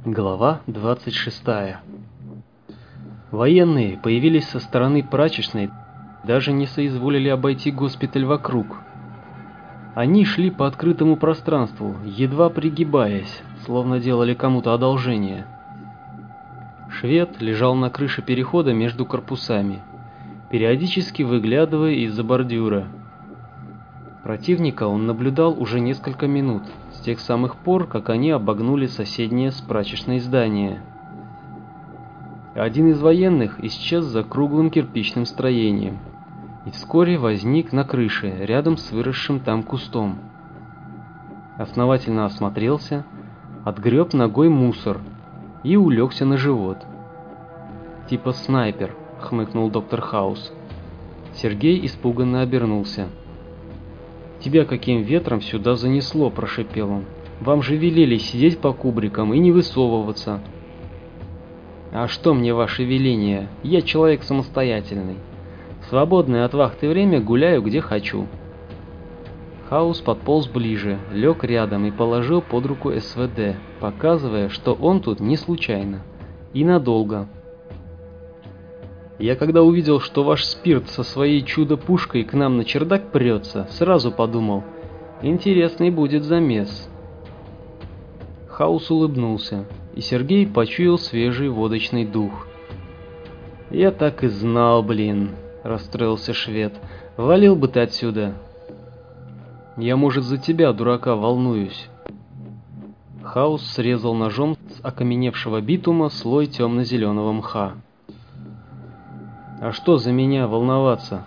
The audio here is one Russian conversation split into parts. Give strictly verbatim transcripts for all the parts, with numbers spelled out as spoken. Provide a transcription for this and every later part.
Глава двадцать шестая. Военные появились со стороны прачечной, даже не соизволили обойти госпиталь вокруг. Они шли по открытому пространству, едва пригибаясь, словно делали кому-то одолжение. Швед лежал на крыше перехода между корпусами, периодически выглядывая из-за бордюра. Противника он наблюдал уже несколько минут, с тех самых пор, как они обогнули соседнее с прачечной здание. Один из военных исчез за круглым кирпичным строением и вскоре возник на крыше, рядом с выросшим там кустом. Основательно осмотрелся, отгреб ногой мусор и улегся на живот. «Типа снайпер», — хмыкнул доктор Хаус. Сергей испуганно обернулся. «Тебя каким ветром сюда занесло?» – прошепел он. «Вам же велели сидеть по кубрикам и не высовываться». «А что мне ваши веления? Я человек самостоятельный. В свободное от вахты время гуляю где хочу». Хаус подполз ближе, лег рядом и положил под руку СВД, показывая, что он тут не случайно и надолго. «Я когда увидел, что ваш спирт со своей чудо-пушкой к нам на чердак прется, сразу подумал, интересный будет замес». Хаус улыбнулся, и Сергей почуял свежий водочный дух. «Я так и знал, блин», — расстроился швед. «Валил бы ты отсюда». «Я, может, за тебя, дурака, волнуюсь». Хаус срезал ножом с окаменевшего битума слой темно-зеленого мха. «А что за меня волноваться?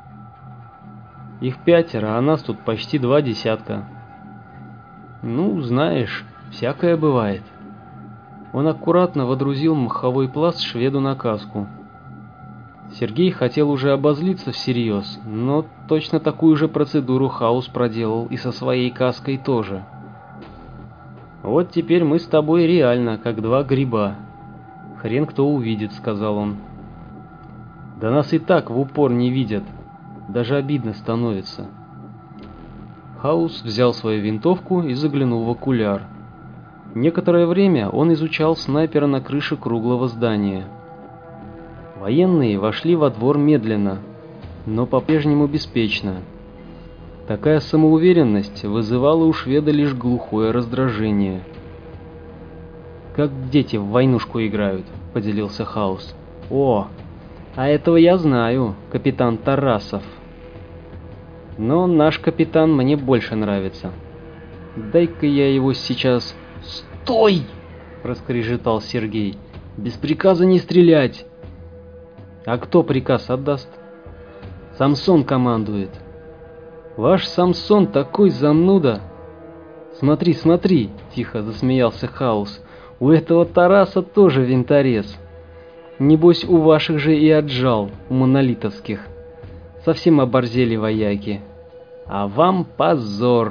Их пятеро, а нас тут почти два десятка». «Ну, знаешь, всякое бывает». Он аккуратно водрузил маховой пласт шведу на каску. Сергей хотел уже обозлиться всерьез, но точно такую же процедуру Хаус проделал и со своей каской тоже. «Вот теперь мы с тобой реально, как два гриба. Хрен кто увидит», — сказал он. «Да нас и так в упор не видят. Даже обидно становится». Хаус взял свою винтовку и заглянул в окуляр. Некоторое время он изучал снайпера на крыше круглого здания. Военные вошли во двор медленно, но по-прежнему беспечно. Такая самоуверенность вызывала у шведа лишь глухое раздражение. «Как дети в войнушку играют», — поделился Хаус. «О, а этого я знаю, капитан Тарасов. Но наш капитан мне больше нравится. Дай-ка я его сейчас...» «Стой!» — раскрежетал Сергей. «Без приказа не стрелять!» «А кто приказ отдаст?» «Самсон командует». «Ваш Самсон такой зануда!» «Смотри, смотри!» — тихо засмеялся Хаус. «У этого Тараса тоже винторез. Небось, у ваших же и отжал, у монолитовских. Совсем оборзели вояки. А вам позор!»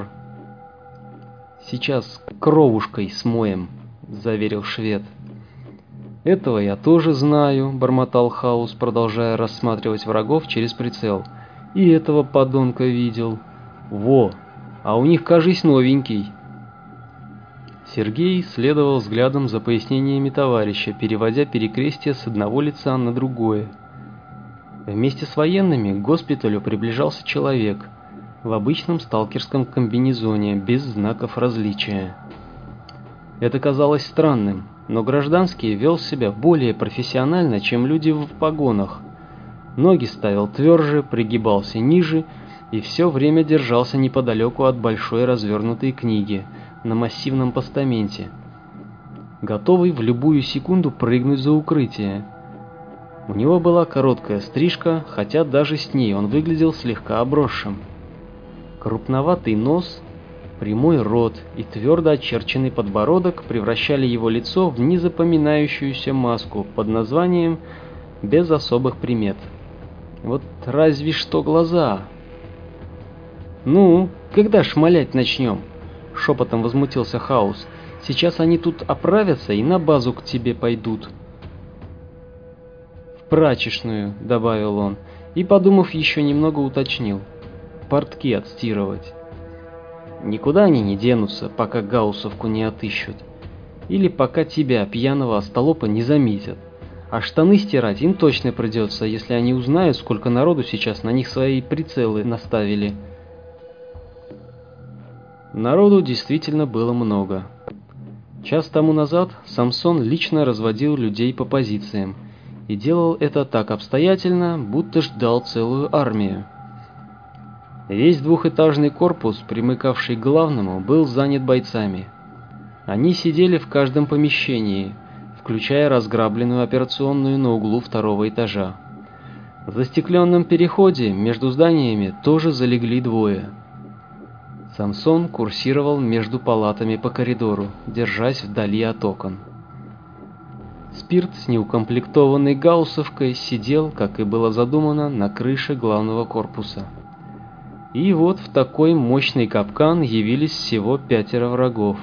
«Сейчас кровушкой смоем», — заверил швед. «Этого я тоже знаю», — бормотал Хаус, продолжая рассматривать врагов через прицел. «И этого подонка видел. Во, а у них, кажись, новенький». Сергей следовал взглядом за пояснениями товарища, переводя перекрестие с одного лица на другое. Вместе с военными к госпиталю приближался человек в обычном сталкерском комбинезоне, без знаков различия. Это казалось странным, но гражданский вел себя более профессионально, чем люди в погонах. Ноги ставил тверже, пригибался ниже и все время держался неподалеку от большой развернутой книги на массивном постаменте, готовый в любую секунду прыгнуть за укрытие. У него была короткая стрижка, хотя даже с ней он выглядел слегка обросшим. Крупноватый нос, прямой рот и твердо очерченный подбородок превращали его лицо в незапоминающуюся маску под названием «без особых примет». Вот разве что глаза. «Ну, когда шмалять начнем?» — шепотом возмутился Хаус. «Сейчас они тут оправятся и на базу к тебе пойдут». «В прачечную», — добавил он, и, подумав, еще немного уточнил. «Портки отстирывать». «Никуда они не денутся, пока гауссовку не отыщут. Или пока тебя, пьяного остолопа, не заметят. А штаны стирать им точно придется, если они узнают, сколько народу сейчас на них свои прицелы наставили. Народу действительно было много. Час тому назад Самсон лично разводил людей по позициям и делал это так обстоятельно, будто ждал целую армию. Весь двухэтажный корпус, примыкавший к главному, был занят бойцами. Они сидели в каждом помещении, включая разграбленную операционную на углу второго этажа. В застекленном переходе между зданиями тоже залегли двое. Самсон курсировал между палатами по коридору, держась вдали от окон. Спирт с неукомплектованной гауссовкой сидел, как и было задумано, на крыше главного корпуса. И вот в такой мощный капкан явились всего пятеро врагов.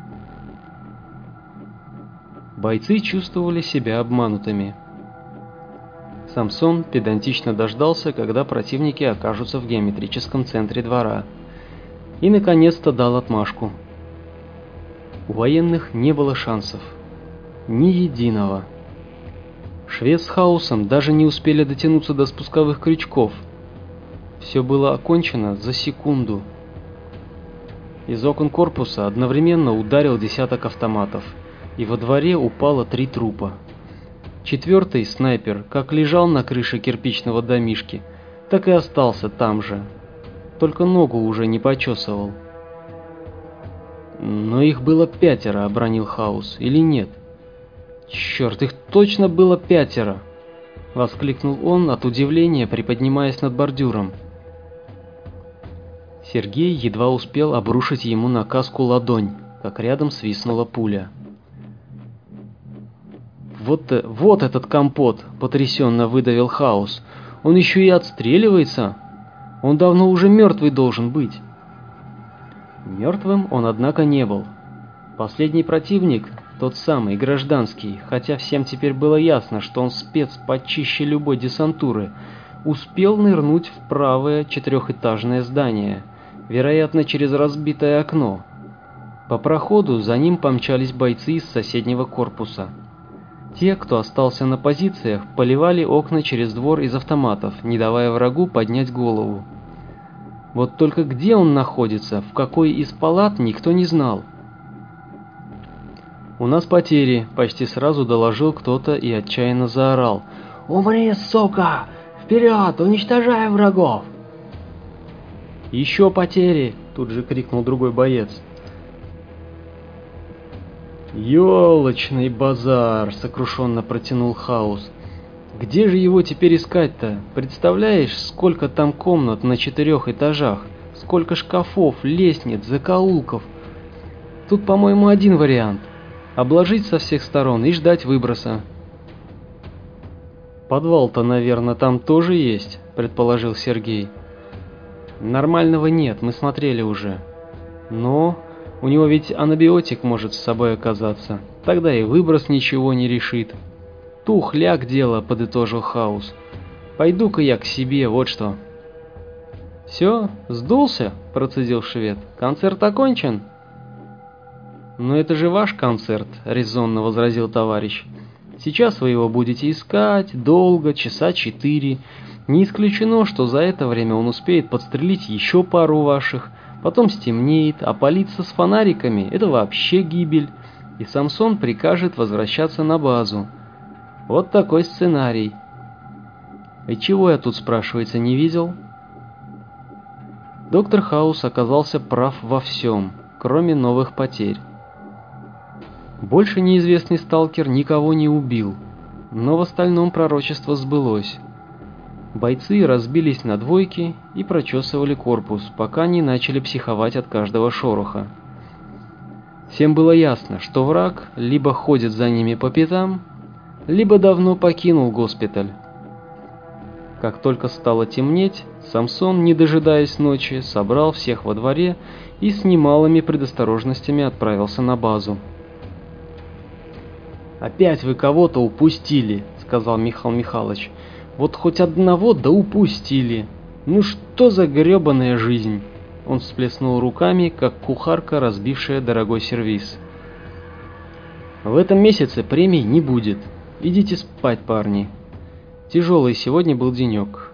Бойцы чувствовали себя обманутыми. Самсон педантично дождался, когда противники окажутся в геометрическом центре двора, и наконец-то дал отмашку. У военных не было шансов. Ни единого. Швед с Хаусом даже не успели дотянуться до спусковых крючков. Все было окончено за секунду. Из окон корпуса одновременно ударил десяток автоматов, и во дворе упало три трупа. Четвертый снайпер как лежал на крыше кирпичного домишки, так и остался там же. Только ногу уже не почесывал. Но их было пятеро, обронил Хаус, или нет? Черт, их точно было пятеро! Воскликнул он от удивления, приподнимаясь над бордюром. Сергей едва успел обрушить ему на каску ладонь, как рядом свистнула пуля. Вот, вот этот компот, потрясенно выдавил Хаус. Он еще и отстреливается. Он давно уже мертвый должен быть. Мертвым он, однако, не был. Последний противник, тот самый, гражданский, хотя всем теперь было ясно, что он спец почище любой десантуры, успел нырнуть в правое четырехэтажное здание, вероятно, через разбитое окно. По проходу за ним помчались бойцы из соседнего корпуса. Те, кто остался на позициях, поливали окна через двор из автоматов, не давая врагу поднять голову. Вот только где он находится, в какой из палат, никто не знал. «У нас потери», — почти сразу доложил кто-то и отчаянно заорал. «Умри, сука! Вперед! Уничтожаем врагов!» «Еще потери!» — тут же крикнул другой боец. «Ёлочный базар!» — сокрушенно протянул Хаус. «Где же его теперь искать-то? Представляешь, сколько там комнат на четырех этажах, сколько шкафов, лестниц, закоулков. Тут, по-моему, один вариант — обложить со всех сторон и ждать выброса». «Подвал-то, наверное, там тоже есть», — предположил Сергей. «Нормального нет, мы смотрели уже. Но у него ведь анабиотик может с собой оказаться, тогда и выброс ничего не решит». «Тухляк дело», — подытожил Хаус. «Пойду-ка я к себе, вот что». «Все, сдулся?» — процедил швед. «Концерт окончен?» «Но это же ваш концерт», — резонно возразил товарищ. «Сейчас вы его будете искать долго, часа четыре. Не исключено, что за это время он успеет подстрелить еще пару ваших, потом стемнеет, а палиться с фонариками — это вообще гибель, и Самсон прикажет возвращаться на базу. Вот такой сценарий. И чего я тут, спрашивается, не видел?» Доктор Хаус оказался прав во всем, кроме новых потерь. Больше неизвестный сталкер никого не убил, но в остальном пророчество сбылось. Бойцы разбились на двойки и прочесывали корпус, пока не начали психовать от каждого шороха. Всем было ясно, что враг либо ходит за ними по пятам, либо давно покинул госпиталь. Как только стало темнеть, Самсон, не дожидаясь ночи, собрал всех во дворе и с немалыми предосторожностями отправился на базу. «Опять вы кого-то упустили», — сказал Михаил Михайлович. «Вот хоть одного да упустили. Ну что за гребаная жизнь?» Он всплеснул руками, как кухарка, разбившая дорогой сервиз. В этом месяце премий не будет. Идите спать, парни. Тяжелый сегодня был денек.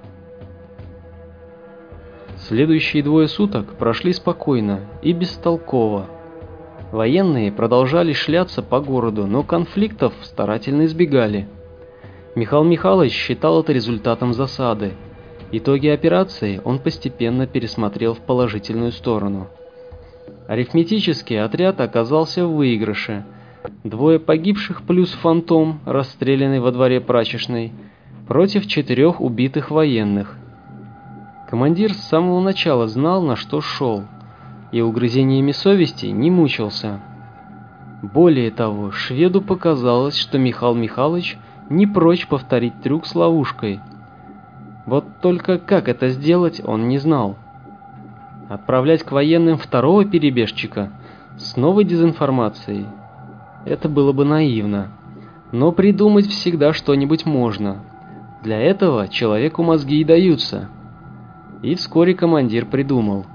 Следующие двое суток прошли спокойно и бестолково. Военные продолжали шляться по городу, но конфликтов старательно избегали. Михаил Михайлович считал это результатом засады. Итоги операции он постепенно пересмотрел в положительную сторону. Арифметически отряд оказался в выигрыше. Двое погибших плюс фантом, расстрелянный во дворе прачечной, против четырех убитых военных. Командир с самого начала знал, на что шел, и угрызениями совести не мучился. Более того, шведу показалось, что Михаил Михайлович не прочь повторить трюк с ловушкой. Вот только как это сделать, он не знал. Отправлять к военным второго перебежчика с новой дезинформацией — это было бы наивно. Но придумать всегда что-нибудь можно. Для этого человеку мозги и даются. И вскоре командир придумал.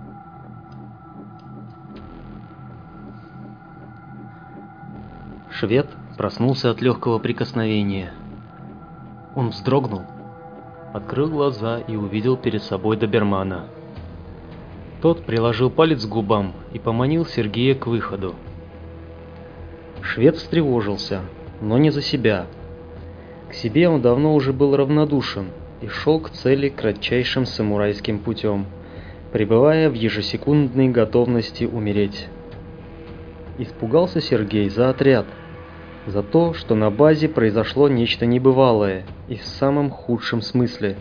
Швед проснулся от легкого прикосновения. Он вздрогнул, открыл глаза и увидел перед собой добермана. Тот приложил палец к губам и поманил Сергея к выходу. Швед встревожился, но не за себя. К себе он давно уже был равнодушен и шел к цели кратчайшим самурайским путем, пребывая в ежесекундной готовности умереть. Испугался Сергей за отряд, за то, что на базе произошло нечто небывалое и в самом худшем смысле.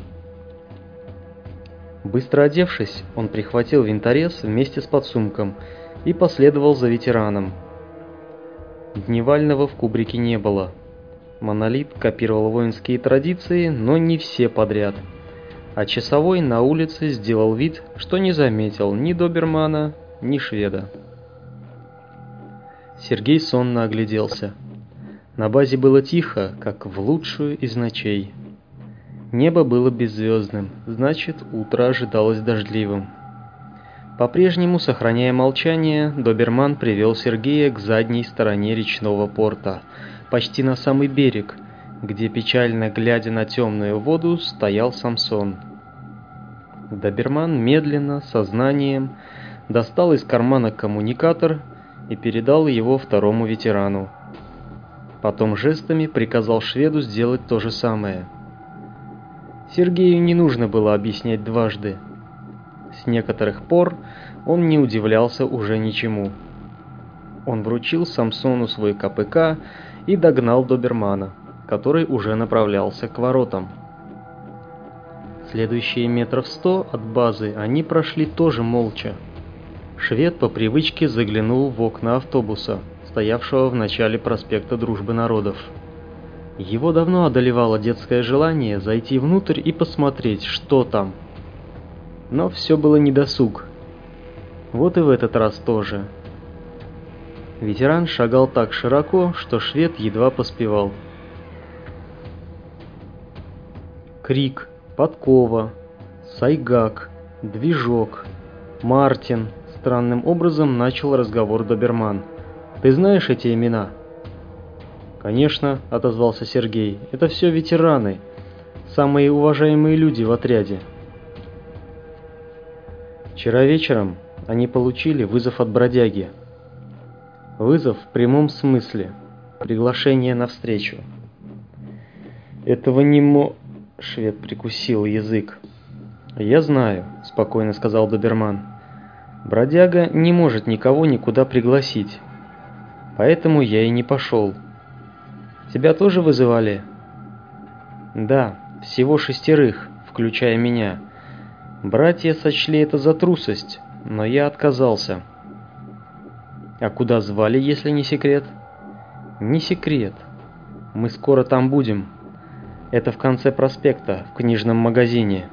Быстро одевшись, он прихватил винторез вместе с подсумком и последовал за ветераном. Дневального в кубрике не было. Монолит копировал воинские традиции, но не все подряд. А часовой на улице сделал вид, что не заметил ни добермана, ни шведа. Сергей сонно огляделся. На базе было тихо, как в лучшую из ночей. Небо было беззвездным, значит, утро ожидалось дождливым. По-прежнему, сохраняя молчание, доберман привел Сергея к задней стороне речного порта, почти на самый берег, где, печально глядя на темную воду, стоял Самсон. Доберман медленно, сознанием, достал из кармана коммуникатор и передал его второму ветерану. Потом жестами приказал шведу сделать то же самое. Сергею не нужно было объяснять дважды. С некоторых пор он не удивлялся уже ничему. Он вручил Самсону свой ка пэ ка и догнал добермана, который уже направлялся к воротам. Следующие метров сто от базы они прошли тоже молча. Швед по привычке заглянул в окна автобуса, стоявшего в начале проспекта Дружбы Народов. Его давно одолевало детское желание зайти внутрь и посмотреть, что там. Но все было недосуг. Вот и в этот раз тоже. Ветеран шагал так широко, что швед едва поспевал. Крик, подкова, сайгак, движок, Мартин. Странным образом начал разговор доберман. «Ты знаешь эти имена?» «Конечно», — отозвался Сергей. «Это все ветераны, самые уважаемые люди в отряде». Вчера вечером они получили вызов от бродяги. Вызов в прямом смысле. Приглашение на встречу. «Этого не мо...» — швед прикусил язык. «Я знаю», — спокойно сказал доберман. «Бродяга не может никого никуда пригласить. Поэтому я и не пошел. Тебя тоже вызывали?» «Да, всего шестерых, включая меня. Братья сочли это за трусость, но я отказался». «А куда звали, если не секрет?» «Не секрет. Мы скоро там будем. Это в конце проспекта, в книжном магазине».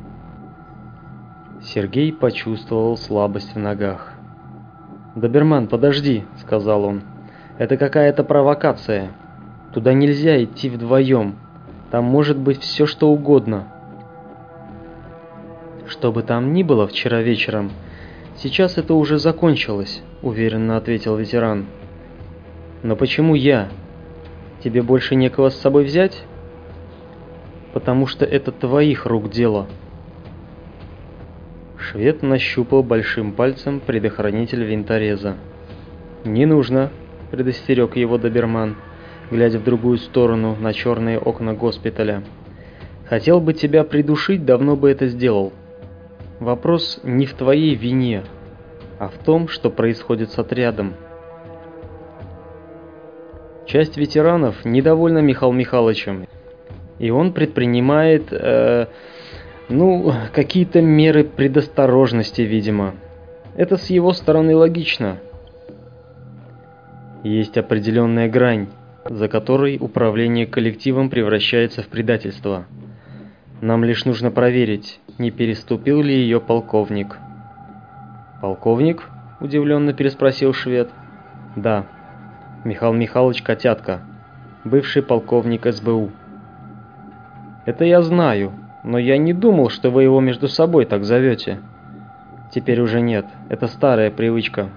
Сергей почувствовал слабость в ногах. «Доберман, подожди», — сказал он. «Это какая-то провокация. Туда нельзя идти вдвоем. Там может быть все, что угодно». «Что бы там ни было вчера вечером, сейчас это уже закончилось», — уверенно ответил ветеран. Но почему я? Тебе больше некого с собой взять? Потому что это твоих рук дело. Швед нащупал большим пальцем предохранитель винтореза. «Не нужно», — предостерег его доберман, глядя в другую сторону, на черные окна госпиталя. «Хотел бы тебя придушить, давно бы это сделал. Вопрос не в твоей вине, а в том, что происходит с отрядом». Часть ветеранов недовольна Михаилом Михайловичем, и он предпринимает, э, ну, какие-то меры предосторожности, видимо. Это с его стороны логично. Есть определенная грань, за которой управление коллективом превращается в предательство. Нам лишь нужно проверить, не переступил ли ее полковник. «Полковник?» – удивленно переспросил швед. «Да, Михаил Михайлович Котятка, бывший полковник эс бэ у». «Это я знаю, но я не думал, что вы его между собой так зовете». «Теперь уже нет, это старая привычка».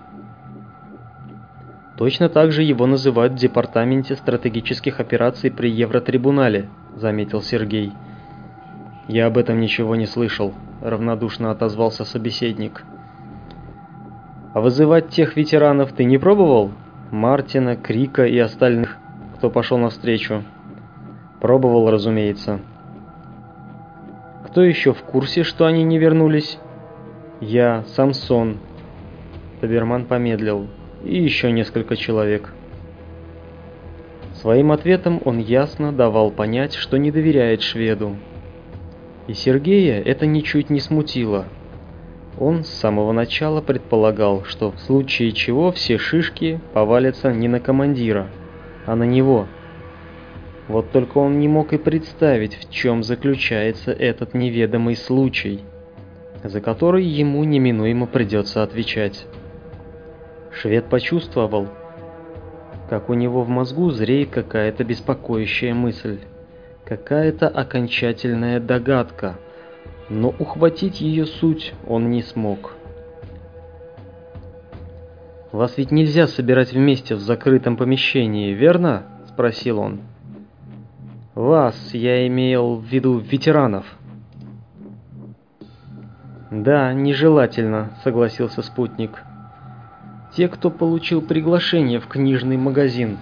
«Точно так же его называют в департаменте стратегических операций при Евротрибунале», — заметил Сергей. «Я об этом ничего не слышал», — равнодушно отозвался собеседник. «А вызывать тех ветеранов ты не пробовал? Мартина, Крика и остальных, кто пошел навстречу?» «Пробовал, разумеется». «Кто еще в курсе, что они не вернулись?» «Я, Самсон». Доберман помедлил. «И еще несколько человек». Своим ответом он ясно давал понять, что не доверяет шведу. И Сергея это ничуть не смутило. Он с самого начала предполагал, что в случае чего все шишки повалятся не на командира, а на него. Вот только он не мог и представить, в чем заключается этот неведомый случай, за который ему неминуемо придется отвечать. Швед почувствовал, как у него в мозгу зреет какая-то беспокоящая мысль, какая-то окончательная догадка, но ухватить ее суть он не смог. «Вас ведь нельзя собирать вместе в закрытом помещении, верно?» – спросил он. «Вас, я имел в виду ветеранов». «Да, нежелательно», – согласился спутник. «Те, кто получил приглашение в книжный магазин.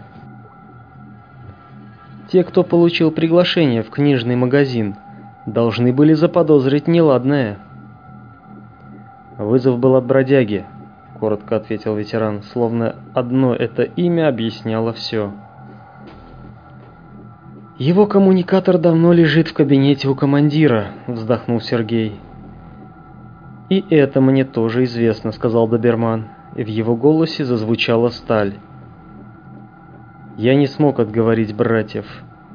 Те, кто получил приглашение в книжный магазин, должны были заподозрить неладное». «Вызов был от бродяги», — коротко ответил ветеран, словно одно это имя объясняло все. «Его коммуникатор давно лежит в кабинете у командира», — вздохнул Сергей. «И это мне тоже известно», — сказал доберман, и в его голосе зазвучала сталь. «Я не смог отговорить братьев».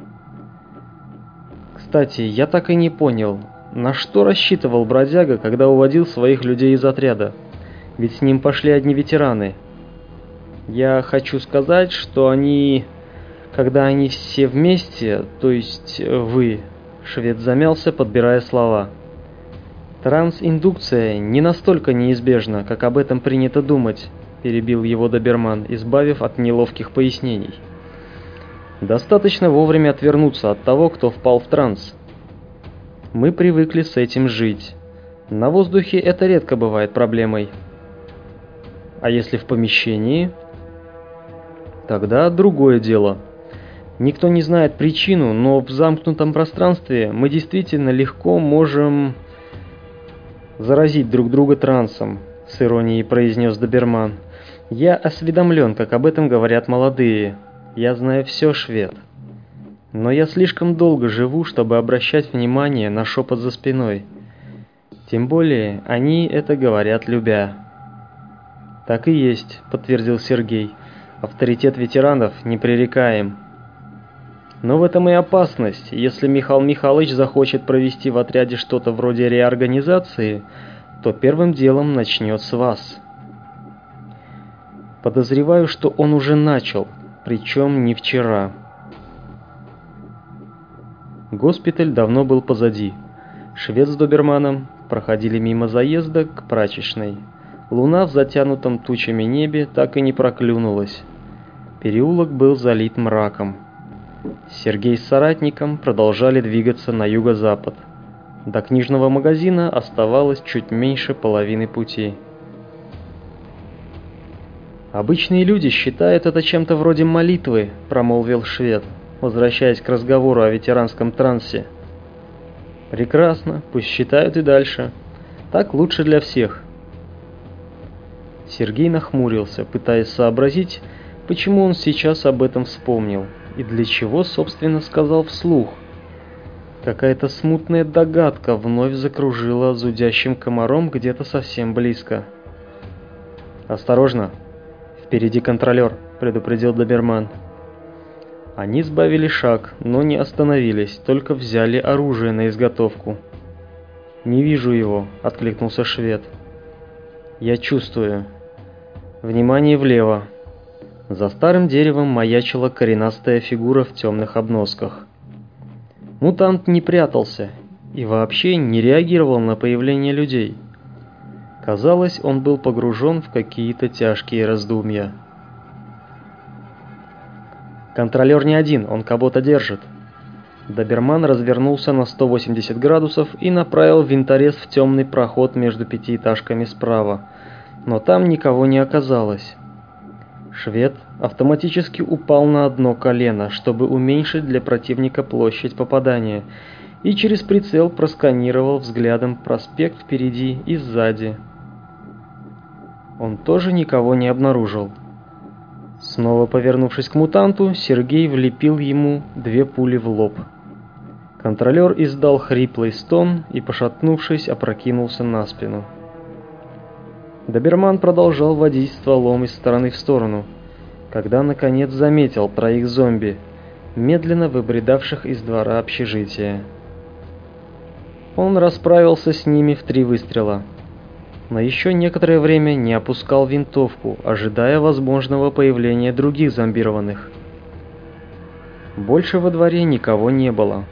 «Кстати, я так и не понял, на что рассчитывал бродяга, когда уводил своих людей из отряда? Ведь с ним пошли одни ветераны. Я хочу сказать, что они... Когда они все вместе, то есть вы...» Швед замялся, подбирая слова. «Трансиндукция не настолько неизбежна, как об этом принято думать», — перебил его доберман, избавив от неловких пояснений. «Достаточно вовремя отвернуться от того, кто впал в транс. Мы привыкли с этим жить. На воздухе это редко бывает проблемой. А если в помещении? Тогда другое дело. Никто не знает причину, но в замкнутом пространстве мы действительно легко можем заразить друг друга трансом», — с иронией произнес доберман. «Я осведомлен, как об этом говорят молодые. Я знаю все, швед. Но я слишком долго живу, чтобы обращать внимание на шепот за спиной. Тем более, они это говорят любя». «Так и есть», — подтвердил Сергей. «Авторитет ветеранов непререкаем. Но в этом и опасность. Если Михаил Михайлович захочет провести в отряде что-то вроде реорганизации, то первым делом начнет с вас. Подозреваю, что он уже начал, причем не вчера». Госпиталь давно был позади. Швед с доберманом проходили мимо заезда к прачечной. Луна в затянутом тучами небе так и не проклюнулась. Переулок был залит мраком. Сергей с соратником продолжали двигаться на юго-запад. До книжного магазина оставалось чуть меньше половины пути. «Обычные люди считают это чем-то вроде молитвы», — промолвил швед, возвращаясь к разговору о ветеранском трансе. «Прекрасно, пусть считают и дальше. Так лучше для всех». Сергей нахмурился, пытаясь сообразить, почему он сейчас об этом вспомнил и для чего, собственно, сказал вслух. Какая-то смутная догадка вновь закружила зудящим комаром где-то совсем близко. «Осторожно! Впереди контролер», — предупредил доберман. Они сбавили шаг, но не остановились, только взяли оружие на изготовку. «Не вижу его», — откликнулся швед. «Я чувствую. Внимание влево». За старым деревом маячила коренастая фигура в темных обносках. Мутант не прятался и вообще не реагировал на появление людей. Казалось, он был погружен в какие-то тяжкие раздумья. «Контролер не один, он кого-то держит». Доберман развернулся на сто восемьдесят градусов и направил винторез в темный проход между пятиэтажками справа, но там никого не оказалось. Швед автоматически упал на одно колено, чтобы уменьшить для противника площадь попадания, и через прицел просканировал взглядом проспект впереди и сзади. Он тоже никого не обнаружил. Снова повернувшись к мутанту, Сергей влепил ему две пули в лоб. Контролер издал хриплый стон и, пошатнувшись, опрокинулся на спину. Доберман продолжал водить стволом из стороны в сторону, когда наконец заметил троих зомби, медленно выбредавших из двора общежития. Он расправился с ними в три выстрела, но еще некоторое время не опускал винтовку, ожидая возможного появления других зомбированных. Больше во дворе никого не было.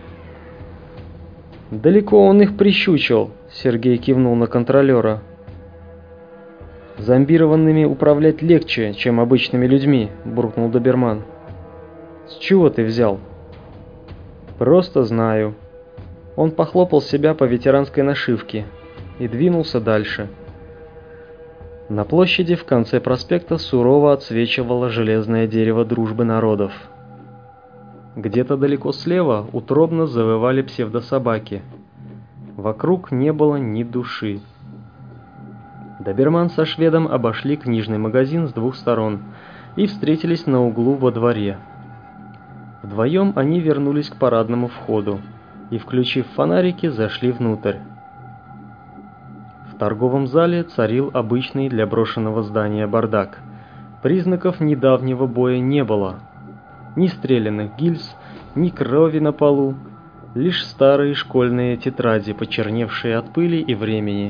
«Далеко он их прищучил», — Сергей кивнул на контролера. «Зомбированными управлять легче, чем обычными людьми», — буркнул доберман. «С чего ты взял?» «Просто знаю». Он похлопал себя по ветеранской нашивке и двинулся дальше. На площади в конце проспекта сурово отсвечивало железное дерево дружбы народов. Где-то далеко слева утробно завывали псевдособаки. Вокруг не было ни души. Доберман со шведом обошли книжный магазин с двух сторон и встретились на углу во дворе. Вдвоем они вернулись к парадному входу и, включив фонарики, зашли внутрь. В торговом зале царил обычный для брошенного здания бардак. Признаков недавнего боя не было. Ни стрелянных гильз, ни крови на полу, лишь старые школьные тетради, почерневшие от пыли и времени.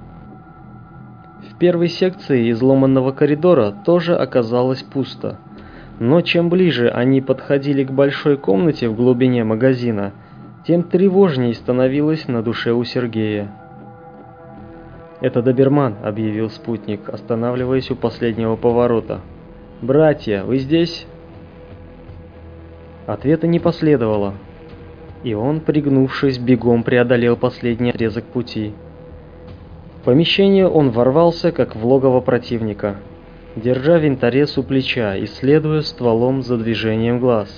В первой секции изломанного коридора тоже оказалось пусто, но чем ближе они подходили к большой комнате в глубине магазина, тем тревожней становилось на душе у Сергея. «Это доберман», — объявил спутник, останавливаясь у последнего поворота. «Братья, вы здесь?» Ответа не последовало, и он, пригнувшись, бегом преодолел последний отрезок пути. В помещение он ворвался, как в логово противника, держа винторез у плеча и следуя стволом за движением глаз.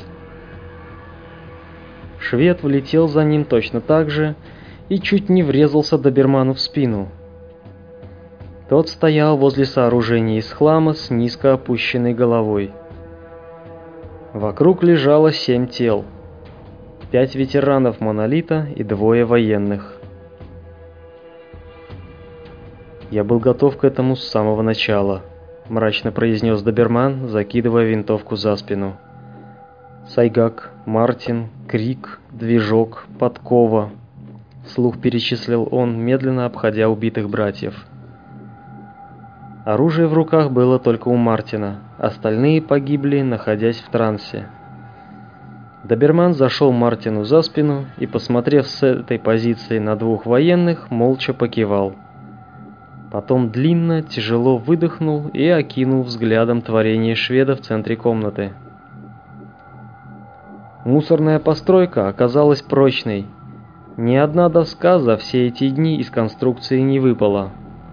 Швед влетел за ним точно так же и чуть не врезался доберману в спину. Тот стоял возле сооружения из хлама с низко опущенной головой. Вокруг лежало семь тел, пять ветеранов монолита и двое военных. «Я был готов к этому с самого начала», — мрачно произнес доберман, закидывая винтовку за спину. «Сайгак, Мартин, Крик, Движок, Подкова», — вслух перечислил он, медленно обходя убитых братьев. Оружие в руках было только у Мартина, остальные погибли, находясь в трансе. Доберман зашел Мартину за спину и, посмотрев с этой позиции на двух военных, молча покивал. Потом длинно, тяжело выдохнул и окинул взглядом творение шведа в центре комнаты. Мусорная постройка оказалась прочной. Ни одна доска за все эти дни из конструкции не выпала.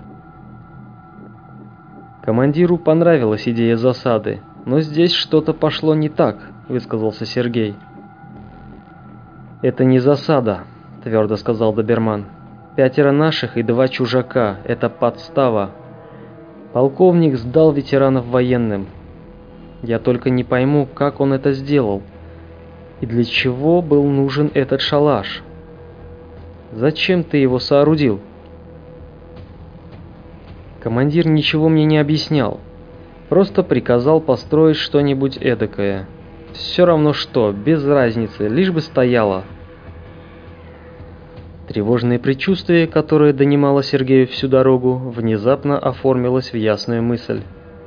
Командиру понравилась идея засады, но здесь что-то пошло не так, высказался Сергей. Это не засада, твердо сказал доберман. Пятеро наших и два чужака – это подстава. Полковник сдал ветеранов военным. Я только не пойму, как он это сделал. И для чего был нужен этот шалаш? Зачем ты его соорудил? Командир ничего мне не объяснял. Просто приказал построить что-нибудь эдакое. Все равно что, без разницы, лишь бы стояло. Тревожное предчувствие, которое донимало Сергея всю дорогу, внезапно оформилось в ясную мысль.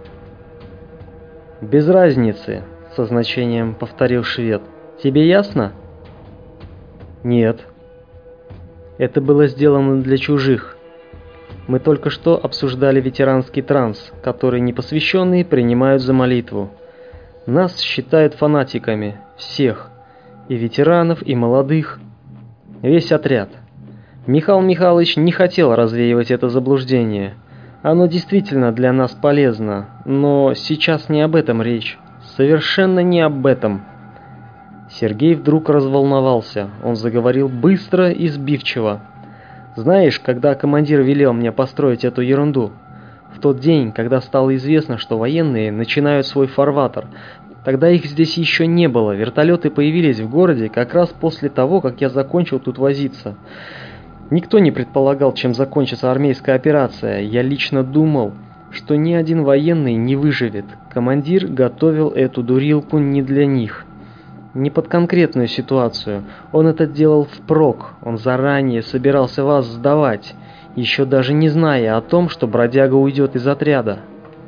«Без разницы», — со значением повторил швед. «Тебе ясно?» «Нет». «Это было сделано для чужих. Мы только что обсуждали ветеранский транс, который непосвященные принимают за молитву. Нас считают фанатиками, всех, и ветеранов, и молодых, весь отряд. Михаил Михайлович не хотел развеивать это заблуждение. Оно действительно для нас полезно, но сейчас не об этом речь. Совершенно не об этом». Сергей вдруг разволновался. Он заговорил быстро и сбивчиво. «Знаешь, когда командир велел мне построить эту ерунду? В тот день, когда стало известно, что военные начинают свой фарватер, тогда их здесь еще не было. Вертолеты появились в городе как раз после того, как я закончил тут возиться. Никто не предполагал, чем закончится армейская операция. Я лично думал, что ни один военный не выживет. Командир готовил эту дурилку не для них. Не под конкретную ситуацию. Он это делал впрок. Он заранее собирался вас сдавать, еще даже не зная о том, что бродяга уйдет из отряда».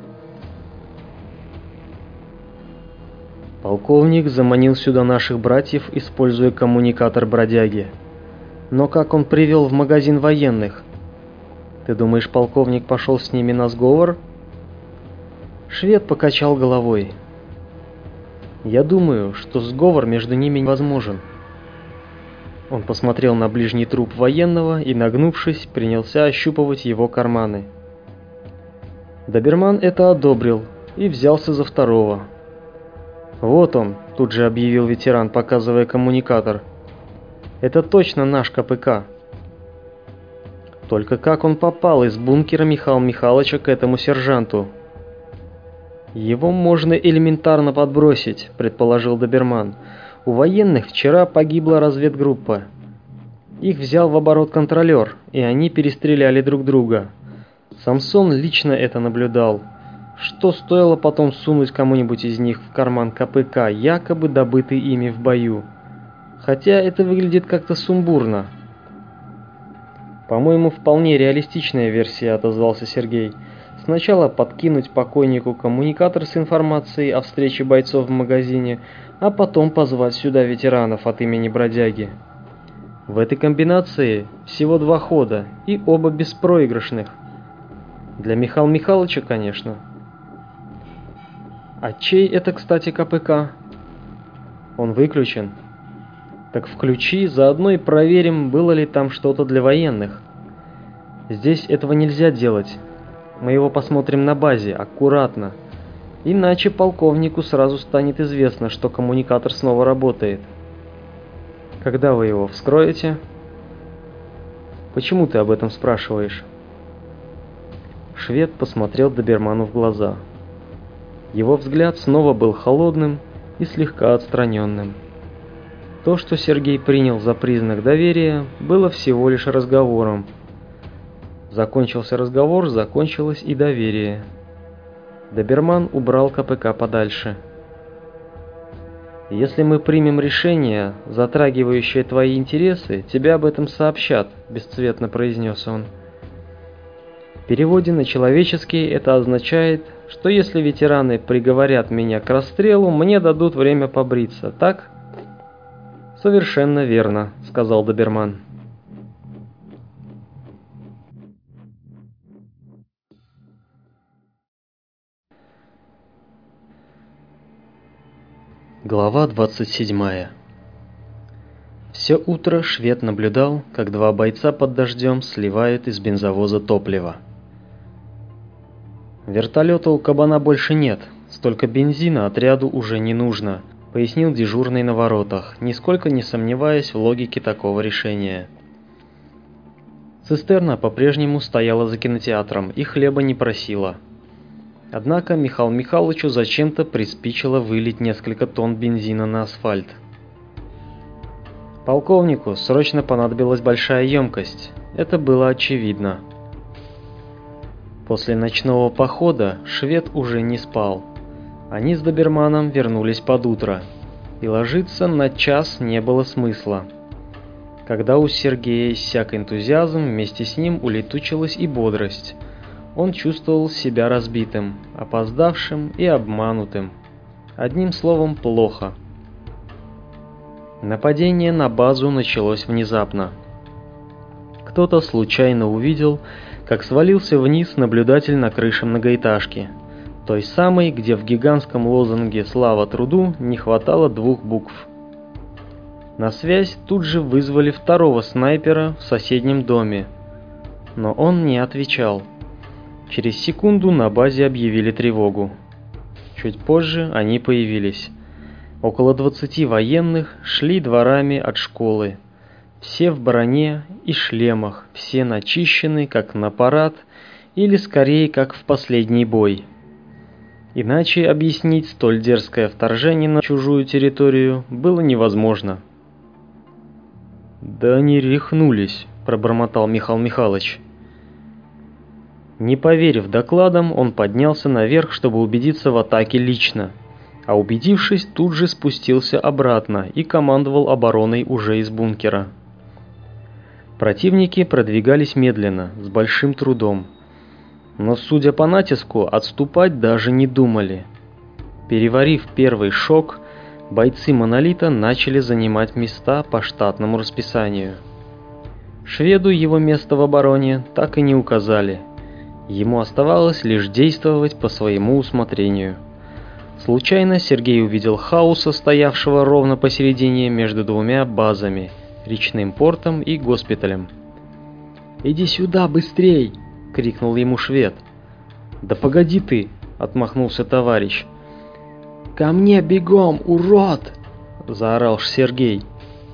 Полковник заманил сюда наших братьев, используя коммуникатор бродяги. Но как он привел в магазин военных? Ты думаешь, полковник пошел с ними на сговор? Швед покачал головой. Я думаю, что сговор между ними невозможен. Он посмотрел на ближний труп военного и, нагнувшись, принялся ощупывать его карманы. Доберман это одобрил и взялся за второго. «Вот он», — тут же объявил ветеран, показывая коммуникатор. «Это точно наш ка пэ ка». Только как он попал из бункера Михаила Михайловича к этому сержанту? «Его можно элементарно подбросить», — предположил доберман. «У военных вчера погибла разведгруппа. Их взял в оборот контролер, и они перестреляли друг друга. Самсон лично это наблюдал. Что стоило потом сунуть кому-нибудь из них в карман ка пэ ка, якобы добытый ими в бою? Хотя это выглядит как-то сумбурно». «По-моему, вполне реалистичная версия», — отозвался Сергей. «Сначала подкинуть покойнику коммуникатор с информацией о встрече бойцов в магазине, а потом позвать сюда ветеранов от имени бродяги. В этой комбинации всего два хода, и оба беспроигрышных. Для Михаила Михайловича, конечно». «А чей это, кстати, ка пэ ка?» «Он выключен». «Так включи, заодно и проверим, было ли там что-то для военных. Здесь этого нельзя делать. Мы его посмотрим на базе, аккуратно. Иначе полковнику сразу станет известно, что коммуникатор снова работает. Когда вы его вскроете?» «Почему ты об этом спрашиваешь?» Швед посмотрел доберману в глаза. Его взгляд снова был холодным и слегка отстраненным. То, что Сергей принял за признак доверия, было всего лишь разговором. Закончился разговор, закончилось и доверие. Доберман убрал ка пэ ка подальше. «Если мы примем решение, затрагивающее твои интересы, тебе об этом сообщат», — бесцветно произнес он. В переводе на человеческий это означает, что если ветераны приговорят меня к расстрелу, мне дадут время побриться, так? «Совершенно верно», — сказал доберман. Глава двадцать седьмая. Все утро швед наблюдал, как два бойца под дождем сливают из бензовоза топливо. «Вертолета у кабана больше нет, столько бензина отряду уже не нужно», — пояснил дежурный на воротах, нисколько не сомневаясь в логике такого решения. Цистерна по-прежнему стояла за кинотеатром и хлеба не просила. Однако Михаилу Михайловичу зачем-то приспичило вылить несколько тонн бензина на асфальт. Полковнику срочно понадобилась большая емкость, это было очевидно. После ночного похода швед уже не спал. Они с доберманом вернулись под утро, и ложиться на час не было смысла. Когда у Сергея иссяк энтузиазм, вместе с ним улетучилась и бодрость. Он чувствовал себя разбитым, опоздавшим и обманутым. Одним словом, плохо. Нападение на базу началось внезапно. Кто-то случайно увидел, как свалился вниз наблюдатель на крыше многоэтажки, той самой, где в гигантском лозунге «Слава труду» не хватало двух букв. На связь тут же вызвали второго снайпера в соседнем доме, но он не отвечал. Через секунду на базе объявили тревогу. Чуть позже они появились. Около двадцати военных шли дворами от школы. Все в броне и шлемах, все начищены, как на парад, или скорее, как в последний бой. Иначе объяснить столь дерзкое вторжение на чужую территорию было невозможно. «Да они рехнулись», — пробормотал Михаил Михайлович. Не поверив докладам, он поднялся наверх, чтобы убедиться в атаке лично, а убедившись, тут же спустился обратно и командовал обороной уже из бункера. Противники продвигались медленно, с большим трудом, но, судя по натиску, отступать даже не думали. Переварив первый шок, бойцы «Монолита» начали занимать места по штатному расписанию. Шведу его место в обороне так и не указали. Ему оставалось лишь действовать по своему усмотрению. Случайно Сергей увидел Хауса, стоявшего ровно посередине между двумя базами – речным портом и госпиталем. «Иди сюда, быстрей!» – крикнул ему швед. «Да погоди ты!» – отмахнулся товарищ. «Ко мне бегом, урод!» – заорал Сергей.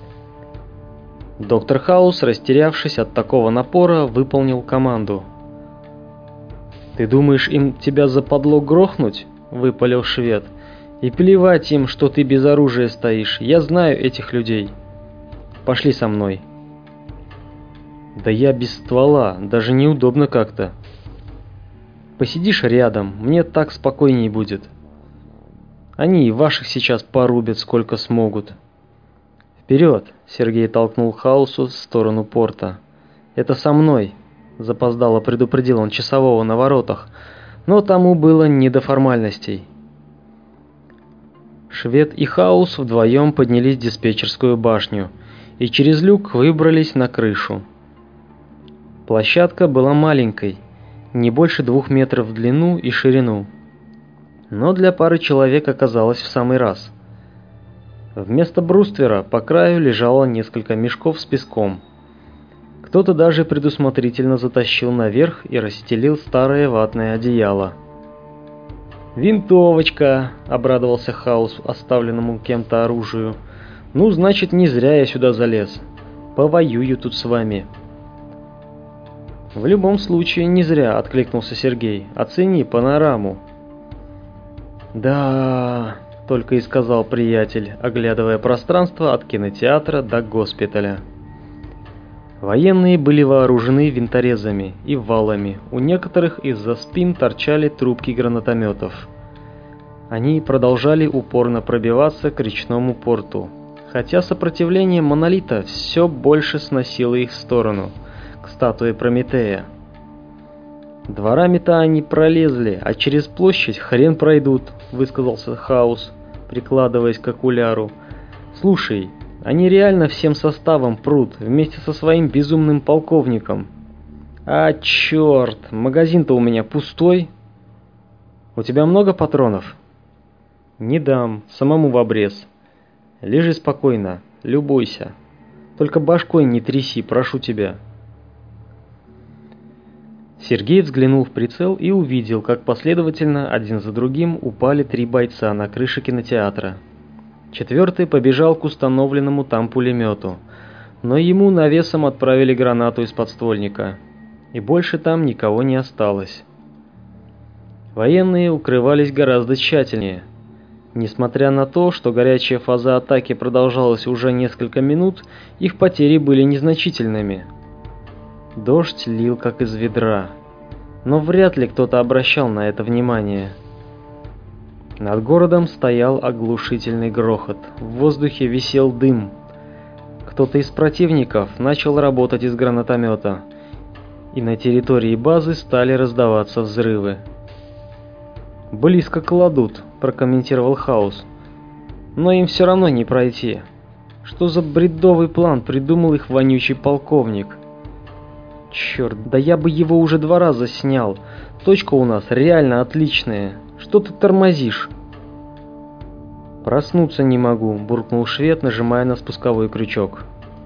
Доктор Хаус, растерявшись от такого напора, выполнил команду. «Ты думаешь, им тебя западло грохнуть?» — выпалил швед. «И плевать им, что ты без оружия стоишь. Я знаю этих людей. Пошли со мной». «Да я без ствола, даже неудобно как-то». «Посидишь рядом, мне так спокойней будет. Они и ваших сейчас порубят, сколько смогут». «Вперед!» — Сергей толкнул Хаусу в сторону порта. «Это со мной!» — запоздало предупредил он часового на воротах, но тому было не до формальностей. Швед и Хаус вдвоем поднялись в диспетчерскую башню и через люк выбрались на крышу. Площадка была маленькой, не больше двух метров в длину и ширину, но для пары человек оказалась в самый раз. Вместо бруствера по краю лежало несколько мешков с песком. Кто-то даже предусмотрительно затащил наверх и расстелил старое ватное одеяло. «Винтовочка!» — обрадовался Хаус оставленному кем-то оружию. «Ну, значит, не зря я сюда залез. Повоюю тут с вами». «В любом случае, не зря», — откликнулся Сергей. «Оцени панораму». «Да...» — только и сказал приятель, оглядывая пространство от кинотеатра до госпиталя. Военные были вооружены винторезами и валами, у некоторых из-за спин торчали трубки гранатометов. Они продолжали упорно пробиваться к речному порту, хотя сопротивление «Монолита» все больше сносило их в сторону, к статуе Прометея. «Дворами-то они пролезли, а через площадь хрен пройдут», — высказался Хаус, прикладываясь к окуляру. «Слушай, они реально всем составом прут, вместе со своим безумным полковником. А, черт, магазин-то у меня пустой. У тебя много патронов?» Не дам, самому в обрез. Лежи спокойно, любуйся. Только башкой не тряси, прошу тебя. Сергей взглянул в прицел и увидел, как последовательно, один за другим, упали три бойца на крыше кинотеатра. Четвертый побежал к установленному там пулемету, но ему навесом отправили гранату из подствольника, и больше там никого не осталось. Военные укрывались гораздо тщательнее. Несмотря на то, что горячая фаза атаки продолжалась уже несколько минут, их потери были незначительными. Дождь лил как из ведра, но вряд ли кто-то обращал на это внимание. Над городом стоял оглушительный грохот, в воздухе висел дым. Кто-то из противников начал работать из гранатомета, и на территории базы стали раздаваться взрывы. «Близко кладут», — прокомментировал Хаус. «Но им все равно не пройти. Что за бредовый план придумал их вонючий полковник? Черт, да я бы его уже два раза снял. Точка у нас реально отличная. Что ты тормозишь?» «Проснуться не могу», — буркнул швед, нажимая на спусковой крючок.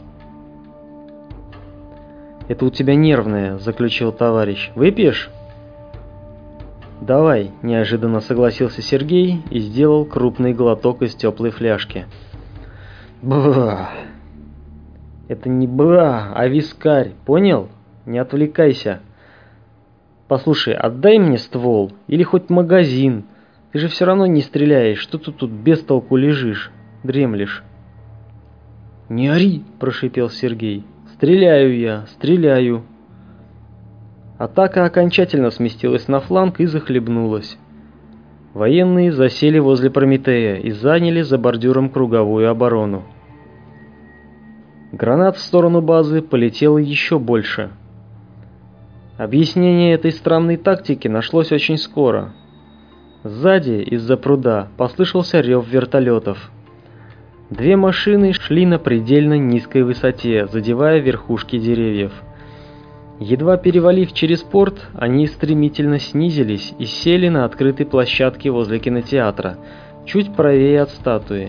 «Это у тебя нервное», — заключил товарищ. «Выпьешь?» «Давай», — неожиданно согласился Сергей и сделал крупный глоток из теплой фляжки. «Бра! Это не бра, а вискарь, понял? Не отвлекайся. Послушай, отдай мне ствол или хоть магазин. Ты же все равно не стреляешь, что ты тут без толку лежишь, дремлешь?» «Не ори», — прошипел Сергей. «Стреляю я, стреляю». Атака окончательно сместилась на фланг и захлебнулась. Военные засели возле Прометея и заняли за бордюром круговую оборону. Гранат в сторону базы полетело еще больше. Объяснение этой странной тактики нашлось очень скоро. Сзади, из-за пруда, послышался рев вертолетов. Две машины шли на предельно низкой высоте, задевая верхушки деревьев. Едва перевалив через порт, они стремительно снизились и сели на открытой площадке возле кинотеатра, чуть правее от статуи.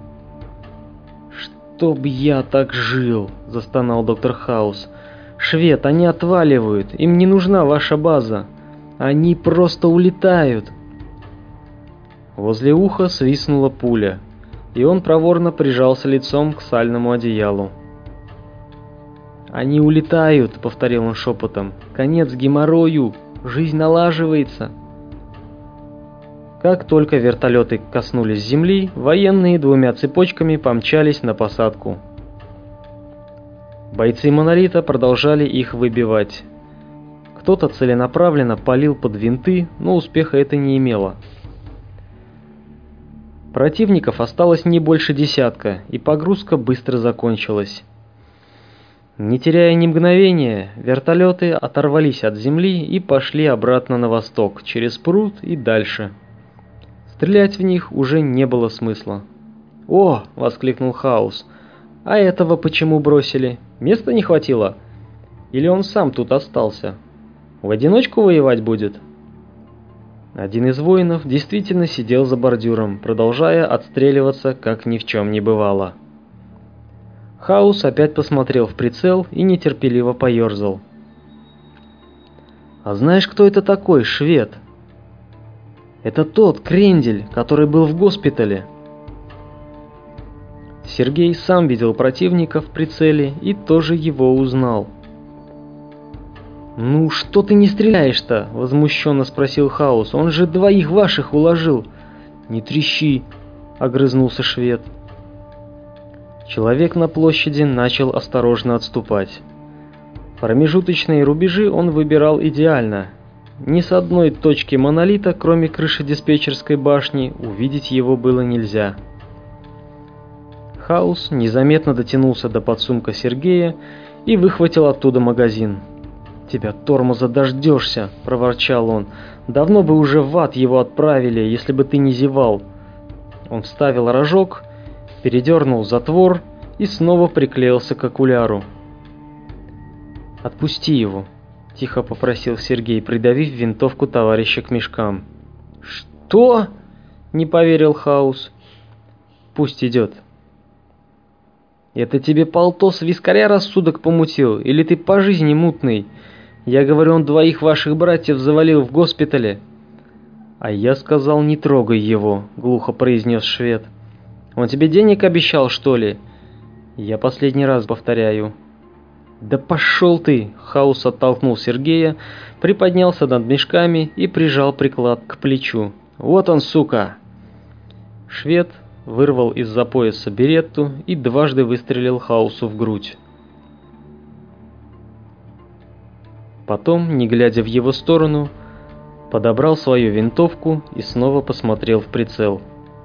«Чтоб я так жил!» – застонал доктор Хаус. «Швед, они отваливают, им не нужна ваша база. Они просто улетают!» Возле уха свистнула пуля, и он проворно прижался лицом к сальному одеялу. «Они улетают», — повторил он шепотом. «Конец геморрою! Жизнь налаживается!» Как только вертолеты коснулись земли, военные двумя цепочками помчались на посадку. Бойцы «Монолита» продолжали их выбивать. Кто-то целенаправленно палил под винты, но успеха это не имело. Противников осталось не больше десятка, и погрузка быстро закончилась. Не теряя ни мгновения, вертолеты оторвались от земли и пошли обратно на восток, через пруд и дальше. Стрелять в них уже не было смысла. «О!» — воскликнул Хаус. «А этого почему бросили? Места не хватило? Или он сам тут остался? В одиночку воевать будет?» Один из воинов действительно сидел за бордюром, продолжая отстреливаться, как ни в чем не бывало. Хаус опять посмотрел в прицел и нетерпеливо поерзал. «А знаешь, кто это такой, швед?» «Это тот Крендель, который был в госпитале». Сергей сам видел противника в прицеле и тоже его узнал. «Ну что ты не стреляешь-то?» — возмущенно спросил Хаус. «Он же двоих ваших уложил». «Не трещи!» — огрызнулся швед. Человек на площади начал осторожно отступать. Промежуточные рубежи он выбирал идеально. Ни с одной точки «Монолита», кроме крыши диспетчерской башни, увидеть его было нельзя. Хаус незаметно дотянулся до подсумка Сергея и выхватил оттуда магазин. «Тебя тормоза дождешься», — проворчал он. «Давно бы уже в ад его отправили, если бы ты не зевал». Он вставил рожок, передернул затвор и снова приклеился к окуляру. «Отпусти его», — тихо попросил Сергей, придавив винтовку товарища к мешкам. «Что?» — Не поверил Хаус. Пусть идет. Это тебе полтос вискаря рассудок помутил, или ты по жизни мутный? Я говорю, он двоих ваших братьев завалил в госпитале. А я сказал, не трогай его, глухо произнес швед. Он тебе денег обещал, что ли? Я последний раз повторяю. Да пошел ты! Хаус оттолкнул Сергея, приподнялся над мешками и прижал приклад к плечу. Вот он, сука! Швед вырвал из-за пояса беретту и дважды выстрелил Хаусу в грудь. Потом, не глядя в его сторону, подобрал свою винтовку и снова посмотрел в прицел.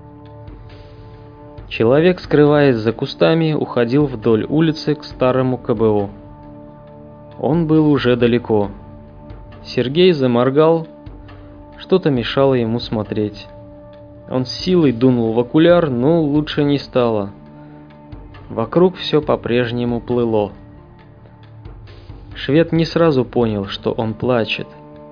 Человек, скрываясь за кустами, уходил вдоль улицы к старому ка бэ о. Он был уже далеко. Сергей заморгал, что-то мешало ему смотреть. Он с силой дунул в окуляр, но лучше не стало. Вокруг все по-прежнему плыло. Швед не сразу понял, что он плачет.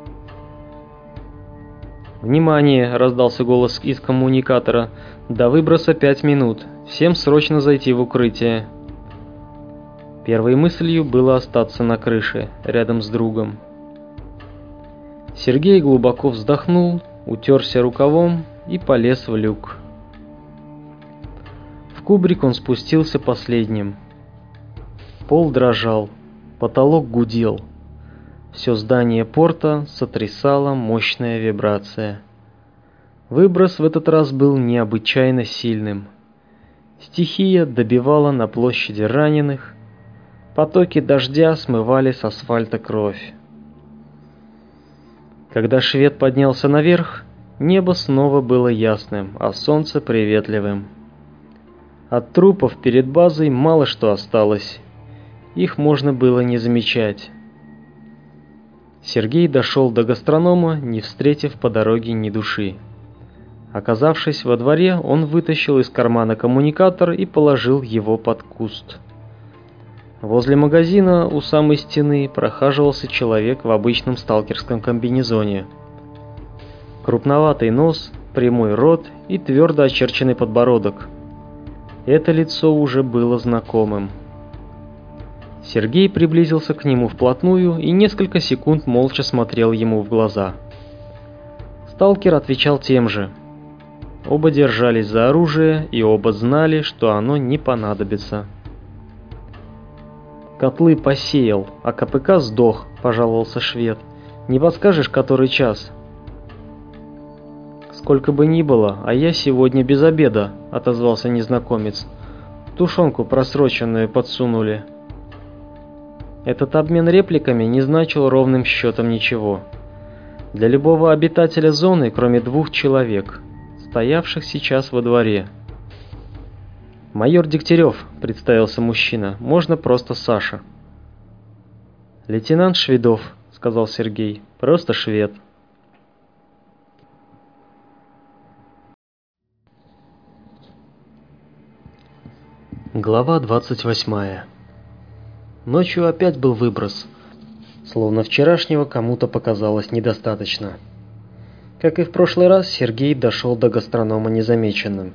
«Внимание!» — раздался голос из коммуникатора. «До выброса пять минут. Всем срочно зайти в укрытие». Первой мыслью было остаться на крыше, рядом с другом. Сергей глубоко вздохнул, утерся рукавом и полез в люк. В кубрик он спустился последним. Пол дрожал, потолок гудел. Все здание порта сотрясала мощная вибрация. Выброс в этот раз был необычайно сильным. Стихия добивала на площади раненых, потоки дождя смывали с асфальта кровь. Когда швед поднялся наверх, небо снова было ясным, а солнце приветливым. От трупов перед базой мало что осталось. Их можно было не замечать. Сергей дошел до гастронома, не встретив по дороге ни души. Оказавшись во дворе, он вытащил из кармана коммуникатор и положил его под куст. Возле магазина у самой стены прохаживался человек в обычном сталкерском комбинезоне. Крупноватый нос, прямой рот и твердо очерченный подбородок. Это лицо уже было знакомым. Сергей приблизился к нему вплотную и несколько секунд молча смотрел ему в глаза. Сталкер отвечал тем же. Оба держались за оружие и оба знали, что оно не понадобится. «Котлы посеял, а ка пэ ка сдох», — пожаловался швед. «Не подскажешь, который час?» «Сколько бы ни было, а я сегодня без обеда», — отозвался незнакомец. «Тушенку просроченную подсунули». Этот обмен репликами не значил ровным счетом ничего. Для любого обитателя зоны, кроме двух человек, стоявших сейчас во дворе. «Майор Дегтярев», — представился мужчина, — «можно просто Саша». «Лейтенант Шведов», — сказал Сергей, — «просто швед». Глава двадцать восьмая. Ночью опять был выброс. Словно вчерашнего кому-то показалось недостаточно. Как и в прошлый раз, Сергей дошел до гастронома незамеченным.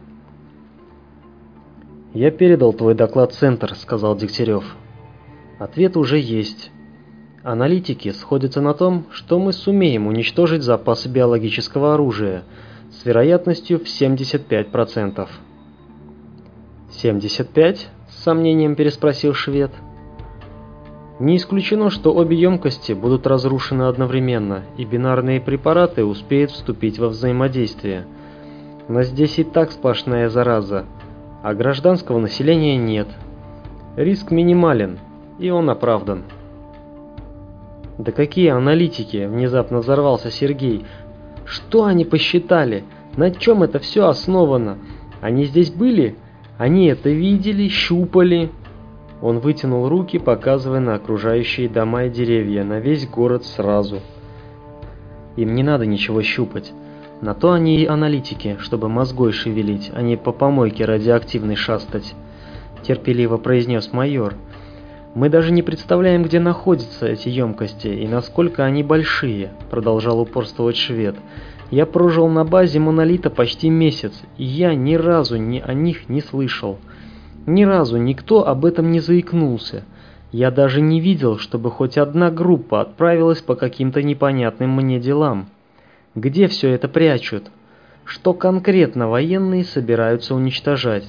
«Я передал твой доклад в центр», — сказал Дегтярев. «Ответ уже есть. Аналитики сходятся на том, что мы сумеем уничтожить запасы биологического оружия с вероятностью в семьдесят пять процентов». «семьдесят пять?» — с сомнением переспросил швед. «Не исключено, что обе емкости будут разрушены одновременно, и бинарные препараты успеют вступить во взаимодействие. Но здесь и так сплошная зараза, а гражданского населения нет. Риск минимален, и он оправдан». «Да какие аналитики?» — внезапно взорвался Сергей. «Что они посчитали? На чем это все основано? Они здесь были? Они это видели, щупали?» Он вытянул руки, показывая на окружающие дома и деревья, на весь город сразу. «Им не надо ничего щупать. На то они и аналитики, чтобы мозгой шевелить, а не по помойке радиоактивной шастать», — терпеливо произнес майор. «Мы даже не представляем, где находятся эти емкости и насколько они большие», — продолжал упорствовать швед. Я прожил на базе Монолита почти месяц, и я ни разу ни о них не слышал. Ни разу никто об этом не заикнулся. Я даже не видел, чтобы хоть одна группа отправилась по каким-то непонятным мне делам. Где все это прячут? Что конкретно военные собираются уничтожать?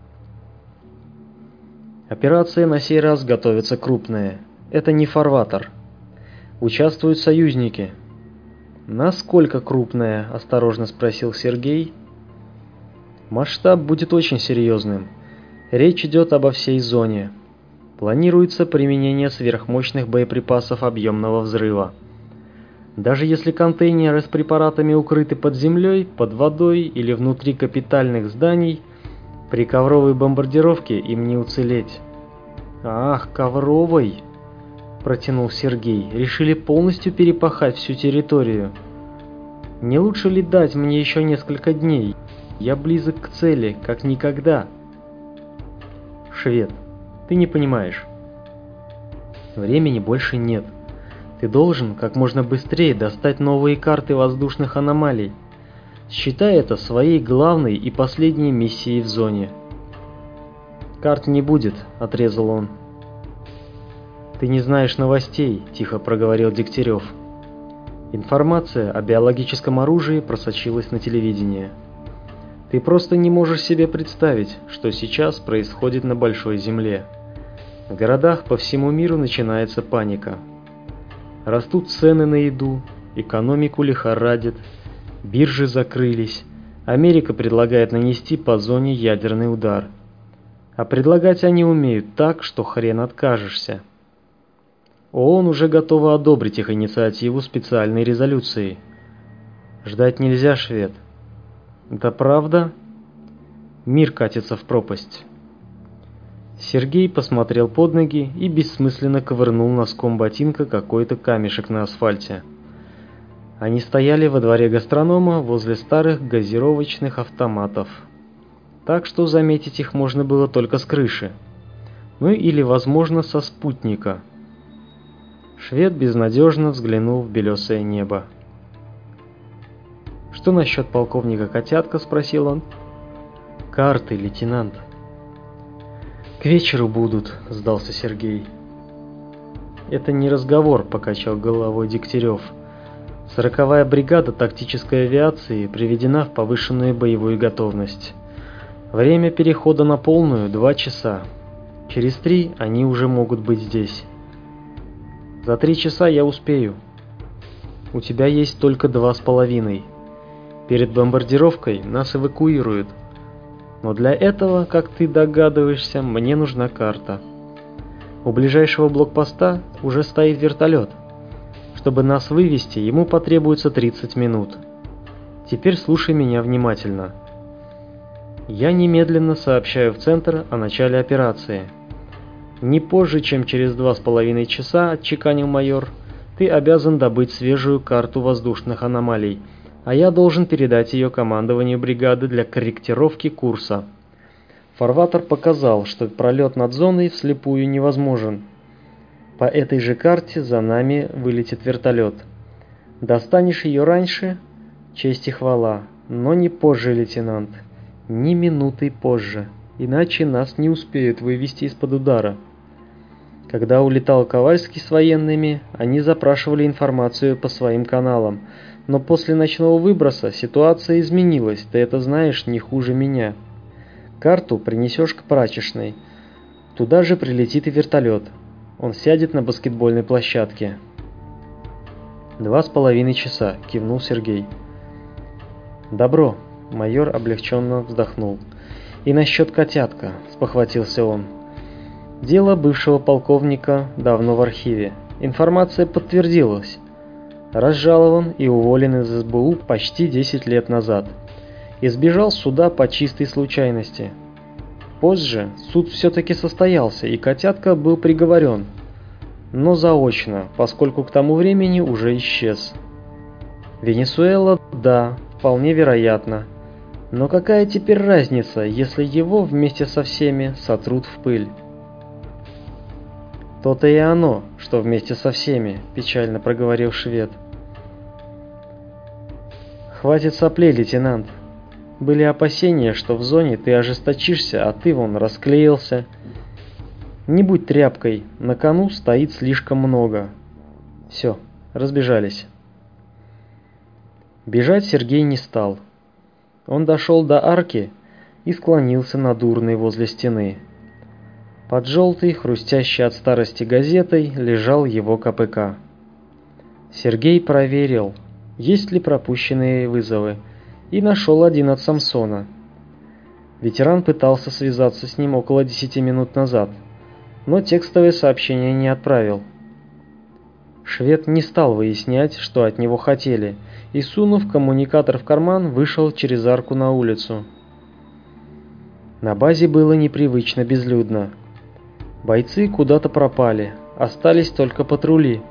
Операция на сей раз готовится крупная. Это не фарватер. Участвуют союзники. «Насколько крупная?» – осторожно спросил Сергей. «Масштаб будет очень серьезным. Речь идет обо всей зоне. Планируется применение сверхмощных боеприпасов объемного взрыва. Даже если контейнеры с препаратами укрыты под землей, под водой или внутри капитальных зданий, при ковровой бомбардировке им не уцелеть». «Ах, ковровой!» – протянул Сергей. «Решили полностью перепахать всю территорию. Не лучше ли дать мне еще несколько дней? Я близок к цели, как никогда». «Швед, ты не понимаешь. Времени больше нет. Ты должен как можно быстрее достать новые карты воздушных аномалий. Считай это своей главной и последней миссией в зоне». «Карт не будет», — отрезал он. «Ты не знаешь новостей», — тихо проговорил Дегтярев. «Информация о биологическом оружии просочилась на телевидение. Ты просто не можешь себе представить, что сейчас происходит на Большой Земле. В городах по всему миру начинается паника. Растут цены на еду, экономику лихорадит, биржи закрылись, Америка предлагает нанести по зоне ядерный удар. А предлагать они умеют так, что хрен откажешься. ООН уже готова одобрить их инициативу специальной резолюцией. Ждать нельзя, швед. Это правда? Мир катится в пропасть». Сергей посмотрел под ноги и бессмысленно ковырнул носком ботинка какой-то камешек на асфальте. Они стояли во дворе гастронома возле старых газировочных автоматов, так что заметить их можно было только с крыши. Ну или, возможно, со спутника. Швед безнадежно взглянул в белесое небо. «Что насчет полковника Котятка?» – спросил он. «Карты, лейтенант». «К вечеру будут», – сдался Сергей. «Это не разговор», – покачал головой Дегтярев. «Сороковая бригада тактической авиации приведена в повышенную боевую готовность. Время перехода на полную – два часа. Через три они уже могут быть здесь. За три часа я успею. У тебя есть только два с половиной. Перед бомбардировкой нас эвакуируют. Но для этого, как ты догадываешься, мне нужна карта. У ближайшего блокпоста уже стоит вертолет. Чтобы нас вывести, ему потребуется тридцать минут. Теперь слушай меня внимательно. Я немедленно сообщаю в центр о начале операции. Не позже, чем через два с половиной часа, отчеканил майор, ты обязан добыть свежую карту воздушных аномалий, а я должен передать ее командованию бригады для корректировки курса. Фарватер показал, что пролет над зоной вслепую невозможен. По этой же карте за нами вылетит вертолет. Достанешь ее раньше — честь и хвала, но не позже, лейтенант, ни минутой позже, иначе нас не успеют вывести из-под удара. Когда улетал Ковальский с военными, они запрашивали информацию по своим каналам, но после ночного выброса ситуация изменилась, ты это знаешь не хуже меня. Карту принесешь к прачечной. Туда же прилетит и вертолет. Он сядет на баскетбольной площадке. Два с половиной часа, кивнул Сергей. Добро, майор облегченно вздохнул. И насчет Котятка, спохватился он. Дело бывшего полковника давно в архиве. Информация подтвердилась. Разжалован и уволен из СБУ почти десять лет назад. Избежал суда по чистой случайности. Позже суд все-таки состоялся, и Котятка был приговорен. Но заочно, поскольку к тому времени уже исчез. Венесуэла, да, вполне вероятно. Но какая теперь разница, если его вместе со всеми сотрут в пыль? «То-то и оно, что вместе со всеми», – печально проговорил швед. Хватит соплей, лейтенант. Были опасения, что в зоне ты ожесточишься, а ты вон расклеился. Не будь тряпкой, на кону стоит слишком много. Все, разбежались. Бежать Сергей не стал. Он дошел до арки и склонился над урной возле стены. Под желтой, хрустящей от старости газетой, лежал его ка пэ ка. Сергей проверил, есть ли пропущенные вызовы, и нашел один от Самсона. Ветеран пытался связаться с ним около десяти минут назад, но текстовое сообщение не отправил. Швед не стал выяснять, что от него хотели, и, сунув коммуникатор в карман, вышел через арку на улицу. На базе было непривычно безлюдно. Бойцы куда-то пропали, остались только патрули.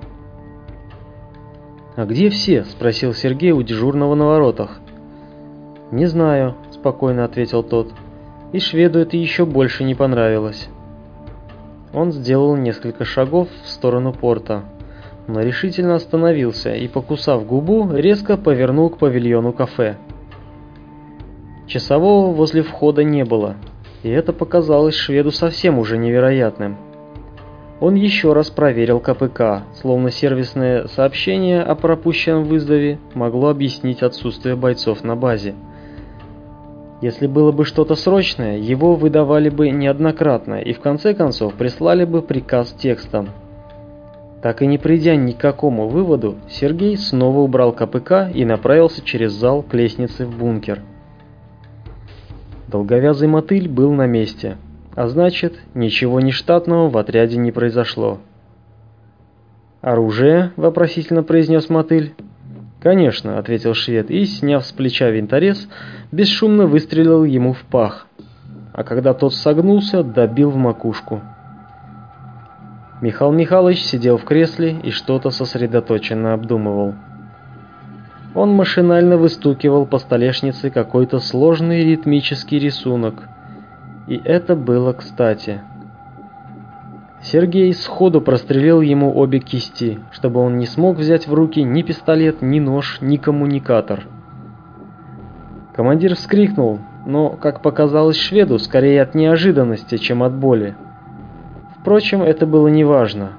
«А где все?» – спросил Сергей у дежурного на воротах. «Не знаю», – спокойно ответил тот, и шведу это еще больше не понравилось. Он сделал несколько шагов в сторону порта, но решительно остановился и, покусав губу, резко повернул к павильону кафе. Часового возле входа не было, и это показалось шведу совсем уже невероятным. Он еще раз проверил ка пэ ка, словно сервисное сообщение о пропущенном вызове могло объяснить отсутствие бойцов на базе. Если было бы что-то срочное, его выдавали бы неоднократно и в конце концов прислали бы приказ текстом. Так и не придя ни к какому выводу, Сергей снова убрал ка пэ ка и направился через зал к лестнице в бункер. Долговязый мотыль был на месте, а значит, ничего нештатного в отряде не произошло. «Оружие?» – вопросительно произнес мотыль. «Конечно», – ответил швед и, сняв с плеча винторез, бесшумно выстрелил ему в пах, а когда тот согнулся, добил в макушку. Михаил Михайлович сидел в кресле и что-то сосредоточенно обдумывал. Он машинально выстукивал по столешнице какой-то сложный ритмический рисунок, и это было кстати. Сергей сходу прострелил ему обе кисти, чтобы он не смог взять в руки ни пистолет, ни нож, ни коммуникатор. Командир вскрикнул, но, как показалось шведу, скорее от неожиданности, чем от боли. Впрочем, это было неважно.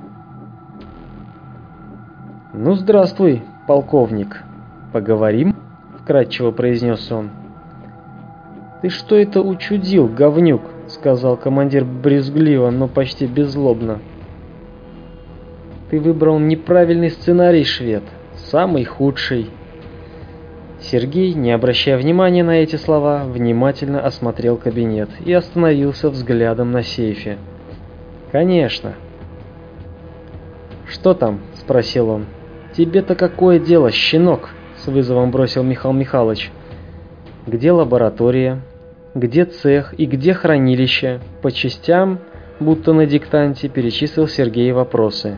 «Ну, здравствуй, полковник. Поговорим?» — вкратчиво произнес он. «Ты что это учудил, говнюк?» — сказал командир брезгливо, но почти беззлобно. «Ты выбрал неправильный сценарий, швед. Самый худший». Сергей, не обращая внимания на эти слова, внимательно осмотрел кабинет и остановился взглядом на сейфе. «Конечно». «Что там?» — спросил он. «Тебе-то какое дело, щенок?» — с вызовом бросил Михаил Михайлович. «Где лаборатория? Где цех и где хранилище?» По частям, будто на диктанте, перечислил Сергей вопросы.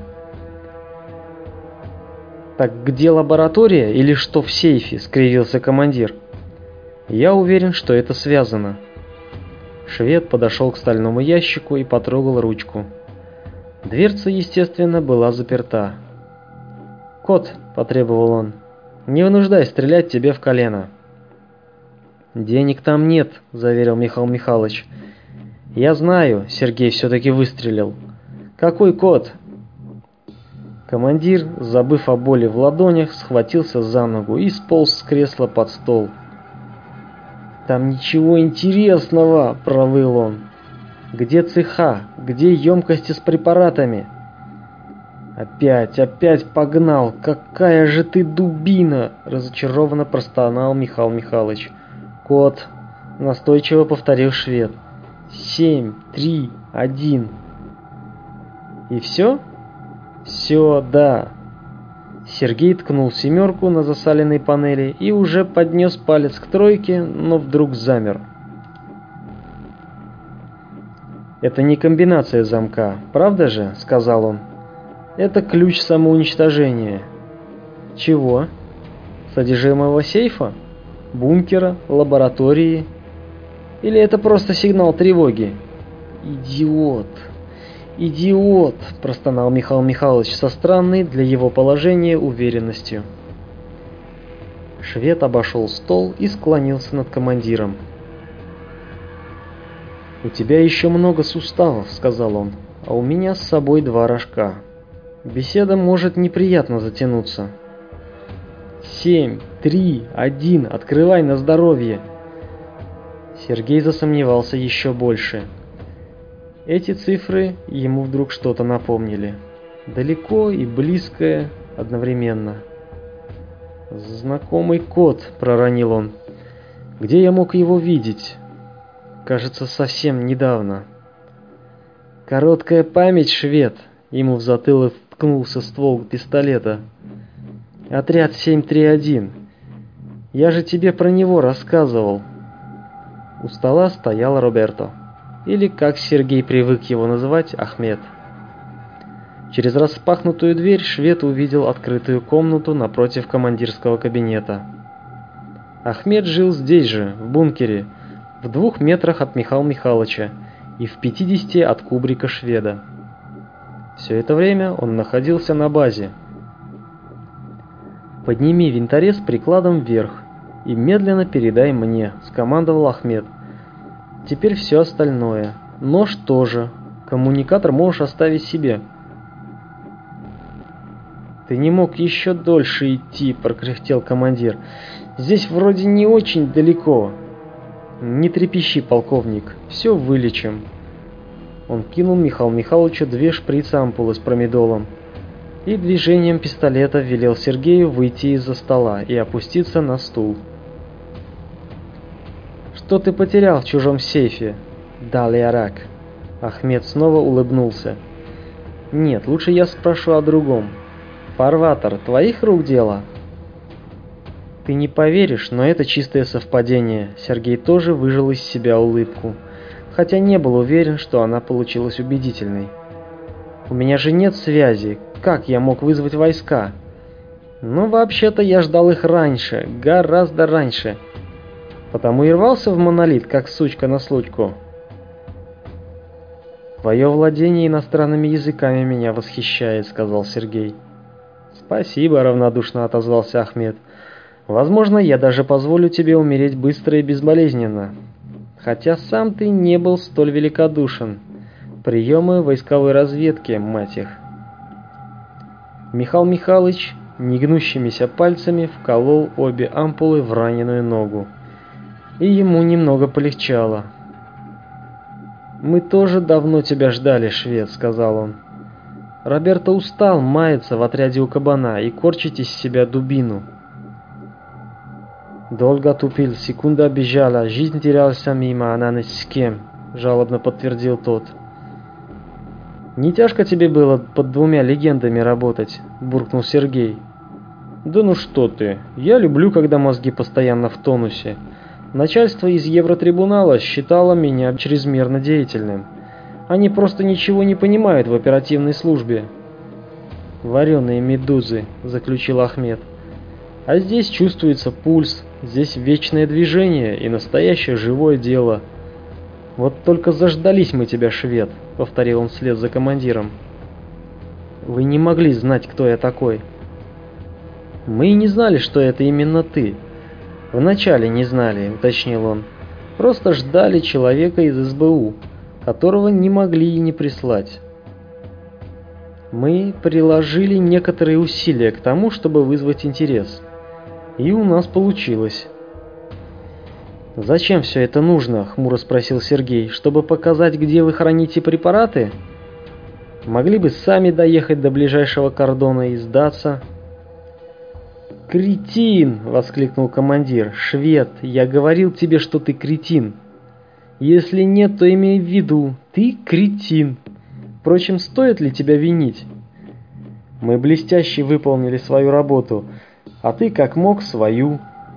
«Так где лаборатория или что в сейфе?» — скривился командир. «Я уверен, что это связано». Швед подошел к стальному ящику и потрогал ручку. Дверца, естественно, была заперта. «Кот», — потребовал он, — «не вынуждай стрелять тебе в колено». «Денег там нет», — заверил Михаил Михайлович. «Я знаю», — Сергей все-таки выстрелил. «Какой кот?» Командир, забыв о боли в ладонях, схватился за ногу и сполз с кресла под стол. «Там ничего интересного», — провыл он. «Где цеха? Где емкости с препаратами?» «Опять, опять погнал! Какая же ты дубина!» — разочарованно простонал Михаил Михайлович. «Кот!» — настойчиво повторил швед. «Семь, три, один». «И все?» «Все, да». Сергей ткнул семерку на засаленной панели и уже поднес палец к тройке, но вдруг замер. «Это не комбинация замка, правда же?» — сказал он. «Это ключ самоуничтожения». «Чего? Содержимого сейфа? Бункера? Лаборатории? Или это просто сигнал тревоги?» «Идиот! Идиот!» – простонал Михаил Михайлович со странной для его положения уверенностью. Швед обошел стол и склонился над командиром. «У тебя еще много суставов», — сказал он, — «а у меня с собой два рожка. Беседа может неприятно затянуться». «Семь, три, один, открывай на здоровье!» Сергей засомневался еще больше. Эти цифры ему вдруг что-то напомнили. Далеко и близкое одновременно. «Знакомый код», — проронил он. «Где я мог его видеть? Кажется, совсем недавно». «Короткая память, швед», — ему в затылок ткнулся ствол пистолета. «Отряд семь три один. Я же тебе про него рассказывал». У стола стоял Роберто, или, как Сергей привык его называть, Ахмед. Через распахнутую дверь швед увидел открытую комнату напротив командирского кабинета. Ахмед жил здесь же, в бункере, в двух метрах от Михаила Михайловича и в пятидесяти от кубрика шведа. Все это время он находился на базе. «Подними винторез прикладом вверх и медленно передай мне», — скомандовал Ахмед. «Теперь все остальное. Нож тоже. Коммуникатор можешь оставить себе». «Ты не мог еще дольше идти», — прокряхтел командир. «Здесь вроде не очень далеко». «Не трепещи, полковник, все вылечим». Он кинул Михаилу Михайловичу две шприц-ампулы с промедолом и движением пистолета велел Сергею выйти из-за стола и опуститься на стул. «Что ты потерял в чужом сейфе, Далиарак?» Ахмед снова улыбнулся. «Нет, лучше я спрошу о другом. Фарватер, твоих рук дело?» «Ты не поверишь, но это чистое совпадение». Сергей тоже выжал из себя улыбку, хотя не был уверен, что она получилась убедительной. «У меня же нет связи. Как я мог вызвать войска?» «Ну, вообще-то я ждал их раньше, гораздо раньше. Потому и рвался в монолит, как сучка на случку». «Твое владение иностранными языками меня восхищает», — сказал Сергей. «Спасибо», — равнодушно отозвался Ахмед. «Возможно, я даже позволю тебе умереть быстро и безболезненно. Хотя сам ты не был столь великодушен. Приемы войсковой разведки, мать их». Михаил Михайлович негнущимися пальцами вколол обе ампулы в раненую ногу. И ему немного полегчало. «Мы тоже давно тебя ждали, швед», — сказал он. «Роберто устал маяться в отряде у кабана и корчить из себя дубину». «Долго тупил, секунда бежала, жизнь терялся мимо, она ни с кем», — жалобно подтвердил тот. «Не тяжко тебе было под двумя легендами работать?» — буркнул Сергей. «Да ну что ты, я люблю, когда мозги постоянно в тонусе. Начальство из Евротрибунала считало меня чрезмерно деятельным. Они просто ничего не понимают в оперативной службе». «Вареные медузы», — заключил Ахмед. «А здесь чувствуется пульс, здесь вечное движение и настоящее живое дело». «Вот только заждались мы тебя, швед», — повторил он вслед за командиром. «Вы не могли знать, кто я такой». «Мы и не знали, что это именно ты». «Вначале не знали», — уточнил он. «Просто ждали человека из эс бэ у, которого не могли и не прислать». «Мы приложили некоторые усилия к тому, чтобы вызвать интерес. И у нас получилось». «Зачем все это нужно?» — хмуро спросил Сергей. «Чтобы показать, где вы храните препараты? Могли бы сами доехать до ближайшего кордона и сдаться». «Кретин!» — воскликнул командир. «Швед, я говорил тебе, что ты кретин. Если нет, то имей в виду, ты кретин. Впрочем, стоит ли тебя винить? Мы блестяще выполнили свою работу, а ты как мог свою».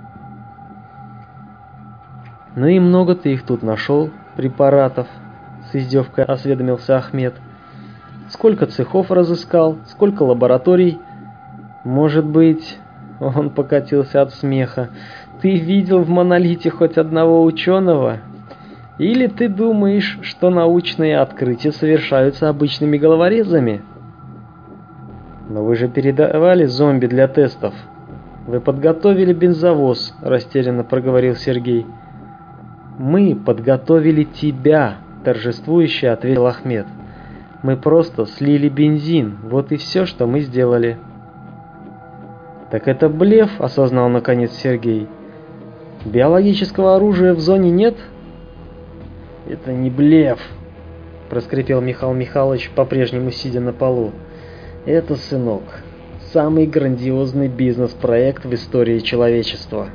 «Ну и много ты их тут нашел, препаратов?» — с издевкой осведомился Ахмед. «Сколько цехов разыскал, сколько лабораторий? Может быть...» — он покатился от смеха. «Ты видел в монолите хоть одного ученого? Или ты думаешь, что научные открытия совершаются обычными головорезами?» «Но вы же передавали зомби для тестов». «Вы подготовили бензовоз», – растерянно проговорил Сергей. «Мы подготовили тебя», – торжествующе ответил Ахмед. «Мы просто слили бензин, вот и все, что мы сделали». «Так это блеф», – осознал наконец Сергей. «Биологического оружия в зоне нет?» «Это не блеф», – проскрипел Михаил Михайлович, по-прежнему сидя на полу. «Это, сынок, самый грандиозный бизнес-проект в истории человечества».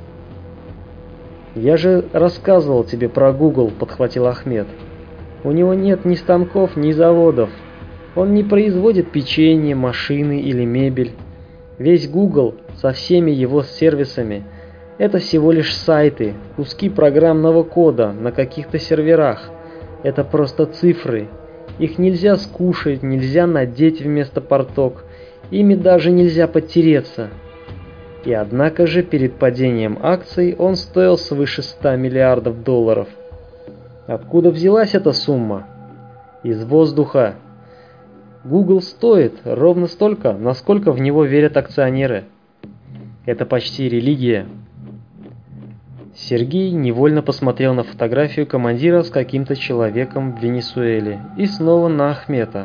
«Я же рассказывал тебе про Google», – подхватил Ахмед. «У него нет ни станков, ни заводов. Он не производит печенье, машины или мебель. Весь Google со всеми его сервисами – это всего лишь сайты, куски программного кода на каких-то серверах. Это просто цифры. Их нельзя скушать, нельзя надеть вместо порток. Ими даже нельзя потереться». И однако же перед падением акций он стоил свыше ста миллиардов долларов. Откуда взялась эта сумма? Из воздуха. Google стоит ровно столько, насколько в него верят акционеры. Это почти религия. Сергей невольно посмотрел на фотографию командира с каким-то человеком в Венесуэле и снова на Ахмета.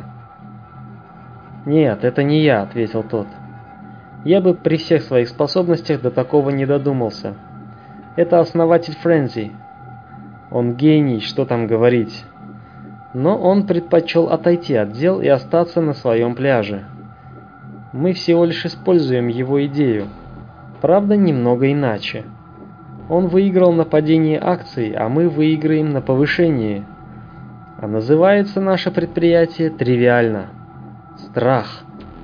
«Нет, это не я», — ответил тот. «Я бы при всех своих способностях до такого не додумался. Это основатель Френзи. Он гений, что там говорить. Но он предпочел отойти от дел и остаться на своем пляже. Мы всего лишь используем его идею. Правда, немного иначе. Он выиграл на падении акций, а мы выиграем на повышении. А называется наше предприятие тривиально. Страх.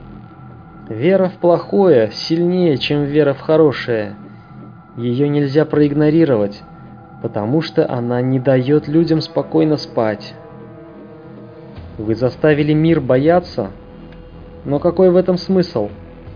Вера в плохое сильнее, чем вера в хорошее. Ее нельзя проигнорировать, потому что она не дает людям спокойно спать. Вы заставили мир бояться? Но какой в этом смысл?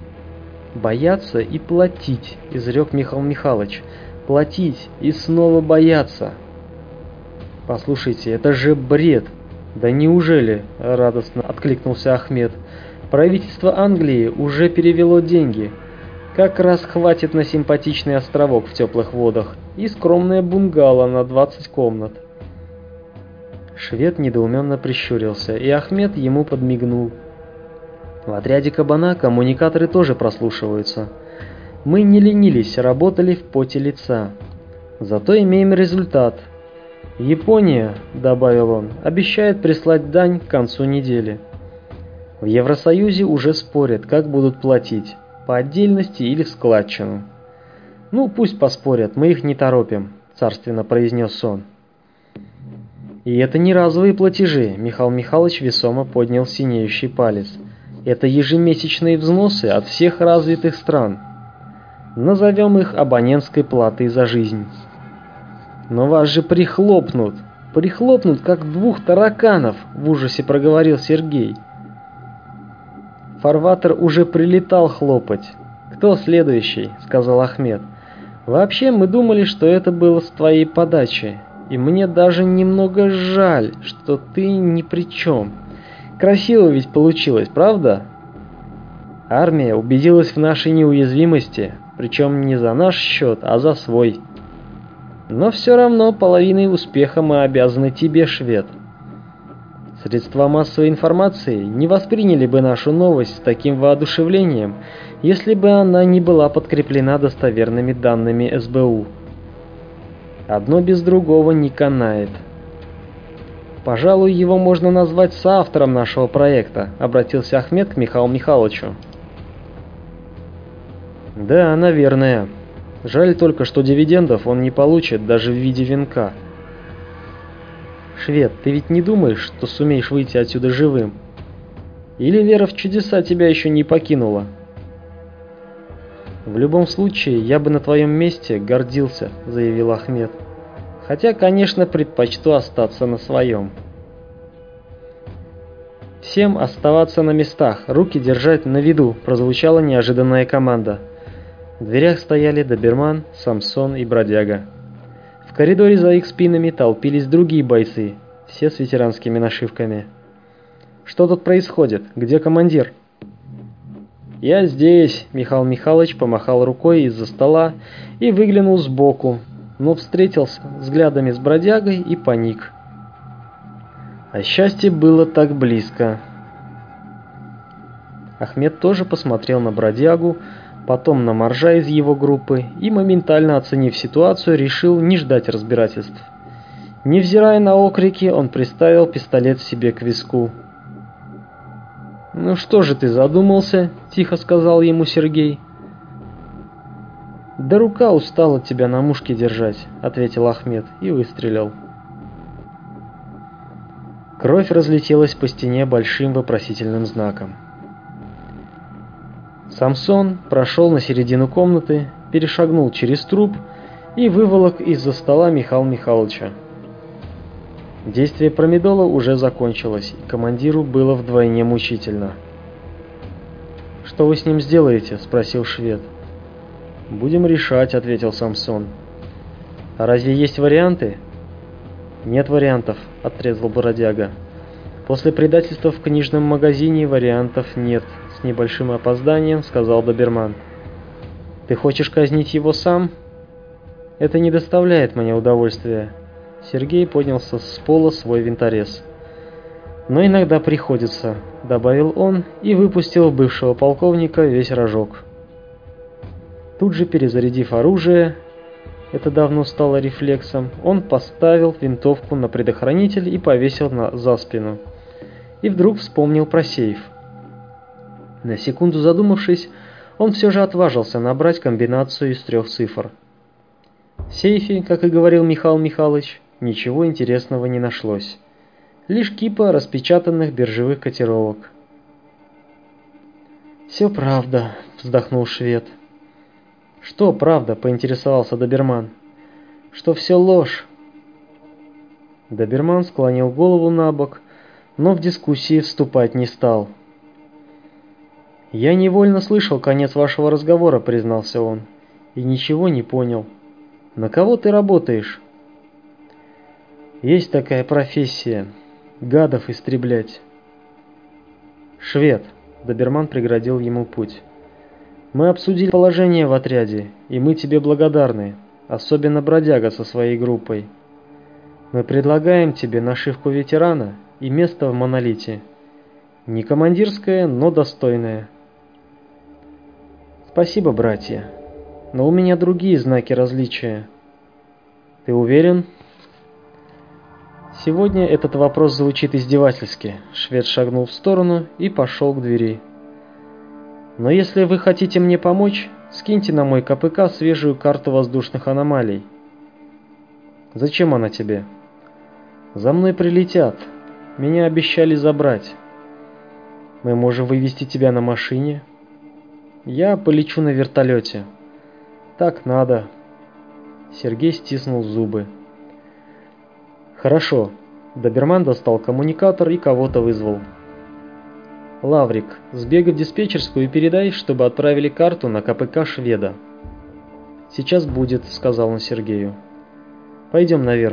Бояться и платить, изрек Михаил Михайлович. Платить и снова бояться. Послушайте, это же бред. Да неужели? Радостно откликнулся Ахмед. Правительство Англии уже перевело деньги. Как раз хватит на симпатичный островок в теплых водах и скромное бунгало на двадцать комнат. Швед недоуменно прищурился, и Ахмед ему подмигнул. В отряде Кабана коммуникаторы тоже прослушиваются. Мы не ленились, работали в поте лица. Зато имеем результат. Япония, добавил он, обещает прислать дань к концу недели. В Евросоюзе уже спорят, как будут платить, по отдельности или в складчину. Ну, пусть поспорят, мы их не торопим, царственно произнес он. И это не разовые платежи, Михаил Михайлович весомо поднял синеющий палец. Это ежемесячные взносы от всех развитых стран. Назовем их абонентской платой за жизнь. Но вас же прихлопнут, прихлопнут, как двух тараканов, в ужасе проговорил Сергей. Фарватер уже прилетал хлопать. «Кто следующий?» — сказал Ахмед. «Вообще мы думали, что это было с твоей подачи. И мне даже немного жаль, что ты ни при чем. Красиво ведь получилось, правда? Армия убедилась в нашей неуязвимости, причем не за наш счет, а за свой. Но все равно половиной успеха мы обязаны тебе, швед. Средства массовой информации не восприняли бы нашу новость с таким воодушевлением, если бы она не была подкреплена достоверными данными эс бэ у. Одно без другого не канает. Пожалуй, его можно назвать соавтором нашего проекта, обратился Ахмед к Михаилу Михайловичу. Да, наверное. Жаль только, что дивидендов он не получит даже в виде венка. Швед, ты ведь не думаешь, что сумеешь выйти отсюда живым? Или вера в чудеса тебя еще не покинула? В любом случае, я бы на твоем месте гордился, заявил Ахмед. Хотя, конечно, предпочту остаться на своем. Всем оставаться на местах, руки держать на виду, прозвучала неожиданная команда. В дверях стояли доберман, Самсон и бродяга. В коридоре за их спинами толпились другие бойцы, все с ветеранскими нашивками. «Что тут происходит? Где командир?» «Я здесь!» — Михаил Михайлович помахал рукой из-за стола и выглянул сбоку, но встретился взглядами с бродягой и паник. А счастье было так близко. Ахмед тоже посмотрел на бродягу, потом на Маржа из его группы и, моментально оценив ситуацию, решил не ждать разбирательств. Невзирая на окрики, он приставил пистолет себе к виску. «Ну что же ты задумался?» – тихо сказал ему Сергей. «Да рука устала тебя на мушке держать», – ответил Ахмед и выстрелил. Кровь разлетелась по стене большим вопросительным знаком. Самсон прошел на середину комнаты, перешагнул через труп и выволок из-за стола Михаила Михайловича. Действие промедола уже закончилось, и командиру было вдвойне мучительно. «Что вы с ним сделаете?» – спросил швед. «Будем решать», – ответил Самсон. «А разве есть варианты?» «Нет вариантов», – отрезал бродяга. «После предательства в книжном магазине вариантов нет», – с небольшим опозданием сказал доберман. «Ты хочешь казнить его сам?» «Это не доставляет мне удовольствия». Сергей поднялся с пола свой винторез. «Но иногда приходится», — добавил он и выпустил в бывшего полковника весь рожок. Тут же, перезарядив оружие, это давно стало рефлексом, он поставил винтовку на предохранитель и повесил на, за спину. И вдруг вспомнил про сейф. На секунду задумавшись, он все же отважился набрать комбинацию из трех цифр. В сейфе, как и говорил Михаил Михайлович, ничего интересного не нашлось. Лишь кипа распечатанных биржевых котировок. «Все правда», — вздохнул швед. «Что правда?» — поинтересовался доберман. «Что все ложь». Доберман склонил голову на бок, но в дискуссии вступать не стал. «Я невольно слышал конец вашего разговора», — признался он, — «и ничего не понял. На кого ты работаешь?» «Есть такая профессия — гадов истреблять». «Швед», — доберман преградил ему путь, — «мы обсудили положение в отряде, и мы тебе благодарны, особенно бродяга со своей группой. Мы предлагаем тебе нашивку ветерана и место в монолите. Не командирское, но достойное». «Спасибо, братья, но у меня другие знаки различия». «Ты уверен?» Сегодня этот вопрос звучит издевательски. Швед шагнул в сторону и пошел к двери. «Но если вы хотите мне помочь, скиньте на мой ка пэ ка свежую карту воздушных аномалий». «Зачем она тебе?» «За мной прилетят. Меня обещали забрать». «Мы можем вывезти тебя на машине». «Я полечу на вертолете». «Так надо». Сергей стиснул зубы. «Хорошо». Доберман достал коммуникатор и кого-то вызвал. «Лаврик, сбегай в диспетчерскую и передай, чтобы отправили карту на ка пэ ка шведа». «Сейчас будет», — сказал он Сергею. «Пойдем наверх».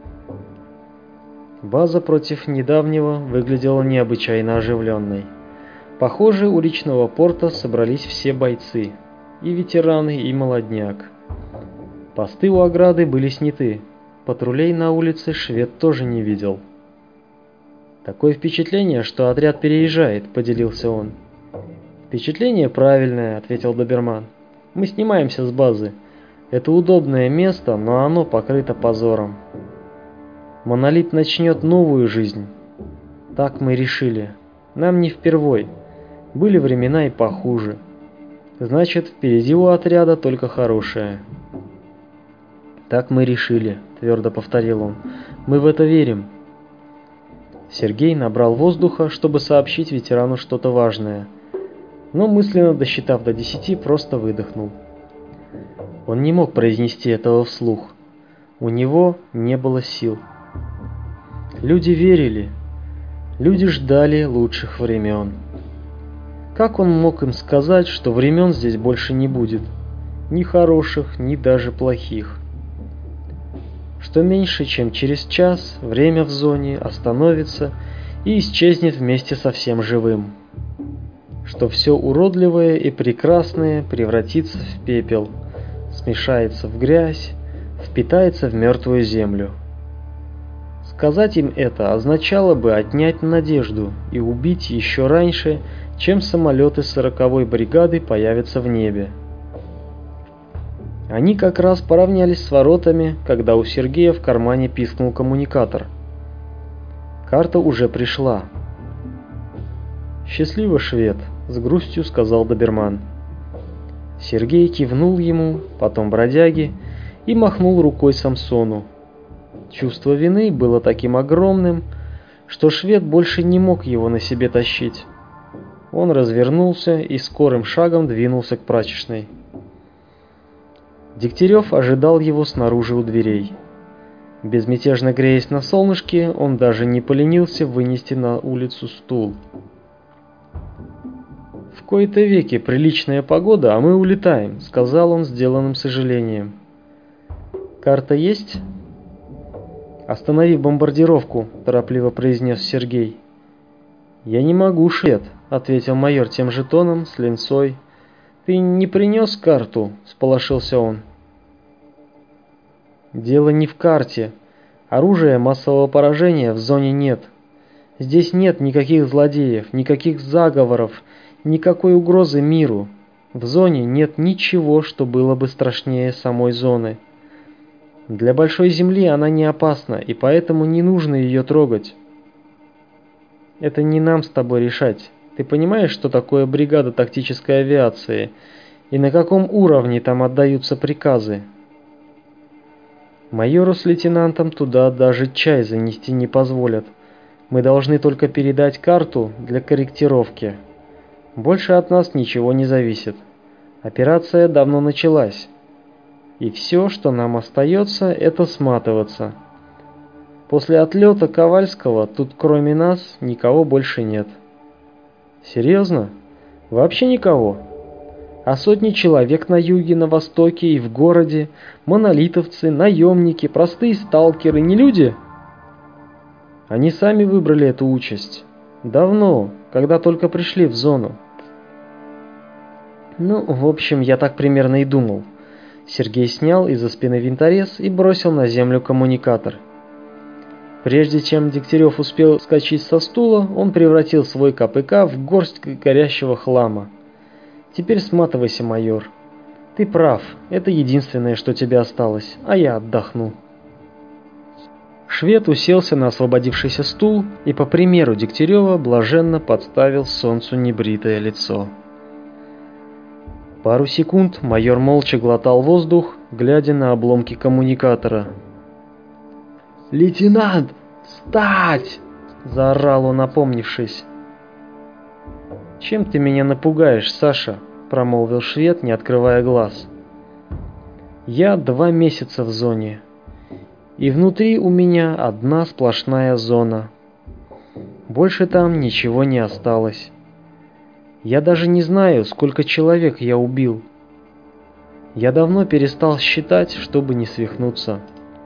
База против недавнего выглядела необычайно оживленной. Похоже, у речного порта собрались все бойцы, и ветераны, и молодняк. Посты у ограды были сняты. Патрулей на улице швед тоже не видел. «Такое впечатление, что отряд переезжает», — поделился он. «Впечатление правильное», — ответил доберман. «Мы снимаемся с базы. Это удобное место, но оно покрыто позором. Монолит начнет новую жизнь. Так мы решили. Нам не впервой. Были времена и похуже. Значит, впереди у отряда только хорошее». «Так мы решили», — твердо повторил он. «Мы в это верим». Сергей набрал воздуха, чтобы сообщить ветерану что-то важное, но мысленно досчитав до десяти, просто выдохнул. Он не мог произнести этого вслух. У него не было сил. Люди верили. Люди ждали лучших времен. Как он мог им сказать, что времен здесь больше не будет? Ни хороших, ни даже плохих. Что меньше чем через час время в зоне остановится и исчезнет вместе со всем живым. что все уродливое и прекрасное превратится в пепел, смешается в грязь, впитается в мертвую землю. Сказать им это означало бы отнять надежду и убить еще раньше, чем самолеты сороковой бригады появятся в небе. Они как раз поравнялись с воротами, когда у Сергея в кармане пискнул коммуникатор. Карта уже пришла. «Счастливо, швед», — с грустью сказал доберман. Сергей кивнул ему, потом бродяге, и махнул рукой Самсону. Чувство вины было таким огромным, что швед больше не мог его на себе тащить. Он развернулся и скорым шагом двинулся к прачечной. Дегтярев ожидал его снаружи у дверей. Безмятежно греясь на солнышке, он даже не поленился вынести на улицу стул. «В кои-то веки приличная погода, а мы улетаем», — сказал он с сделанным сожалением. «Карта есть?» «Останови бомбардировку», — торопливо произнес Сергей. «Я не могу, швед», — ответил майор тем же тоном, с линцой. «Ты не принес карту?» — всполошился он. «Дело не в карте. Оружия массового поражения в зоне нет. Здесь нет никаких злодеев, никаких заговоров, никакой угрозы миру. В зоне нет ничего, что было бы страшнее самой зоны. Для Большой Земли она не опасна, и поэтому не нужно ее трогать. Это не нам с тобой решать. Ты понимаешь, что такое бригада тактической авиации, и на каком уровне там отдаются приказы? Майору с лейтенантом туда даже чай занести не позволят. Мы должны только передать карту для корректировки. Больше от нас ничего не зависит. Операция давно началась. И все, что нам остается, это сматываться. После отлета Ковальского тут кроме нас никого больше нет». «Серьезно? Вообще никого? А сотни человек на юге, на востоке и в городе, монолитовцы, наемники, простые сталкеры, не люди?» «Они сами выбрали эту участь. Давно, когда только пришли в зону». «Ну, в общем, я так примерно и думал». Сергей снял из-за спины винторез и бросил на землю коммуникатор. Прежде чем Дегтярев успел вскочить со стула, он превратил свой ка пэ ка в горсть горящего хлама. «Теперь сматывайся, майор. Ты прав, это единственное, что тебе осталось, а я отдохну». Швед уселся на освободившийся стул и, по примеру Дегтярева, блаженно подставил солнцу небритое лицо. Пару секунд майор молча глотал воздух, глядя на обломки коммуникатора. «Лейтенант, встать!» – заорал он, опомнившись. «Чем ты меня напугаешь, Саша?» – промолвил швед, не открывая глаз. «Я два месяца в зоне, и внутри у меня одна сплошная зона. Больше там ничего не осталось. Я даже не знаю, сколько человек я убил. Я давно перестал считать, чтобы не свихнуться».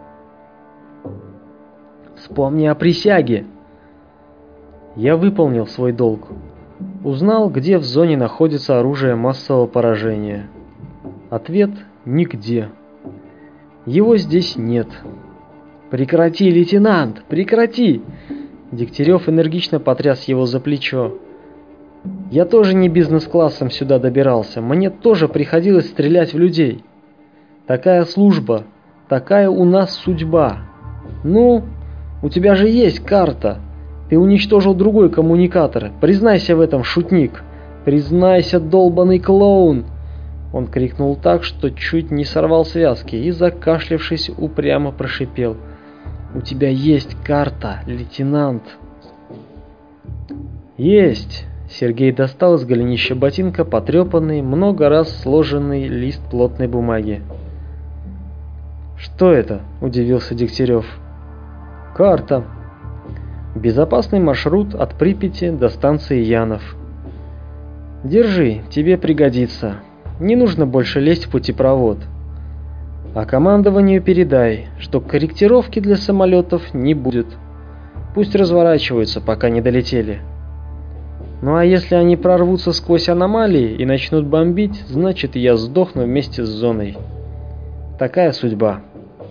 «Вспомни о присяге!» Я выполнил свой долг. Узнал, где в зоне находится оружие массового поражения. Ответ – нигде. Его здесь нет. «Прекрати, лейтенант, прекрати!» Дегтярев энергично потряс его за плечо. «Я тоже не бизнес-классом сюда добирался. Мне тоже приходилось стрелять в людей. Такая служба, такая у нас судьба. Ну, у тебя же есть карта. Ты уничтожил другой коммуникатор. Признайся в этом, шутник. Признайся, долбаный клоун!» Он крикнул так, что чуть не сорвал связки и, закашлявшись, упрямо прошипел: «У тебя есть карта, лейтенант!» «Есть!» Сергей достал из голенища ботинка потрепанный, много раз сложенный лист плотной бумаги. «Что это?» – удивился Дегтярев. «Карта. Безопасный маршрут от Припяти до станции Янов. Держи, тебе пригодится. Не нужно больше лезть в путепровод. А командованию передай, что корректировки для самолетов не будет. Пусть разворачиваются, пока не долетели». Ну а если они прорвутся сквозь аномалии и начнут бомбить, значит я сдохну вместе с зоной. Такая судьба.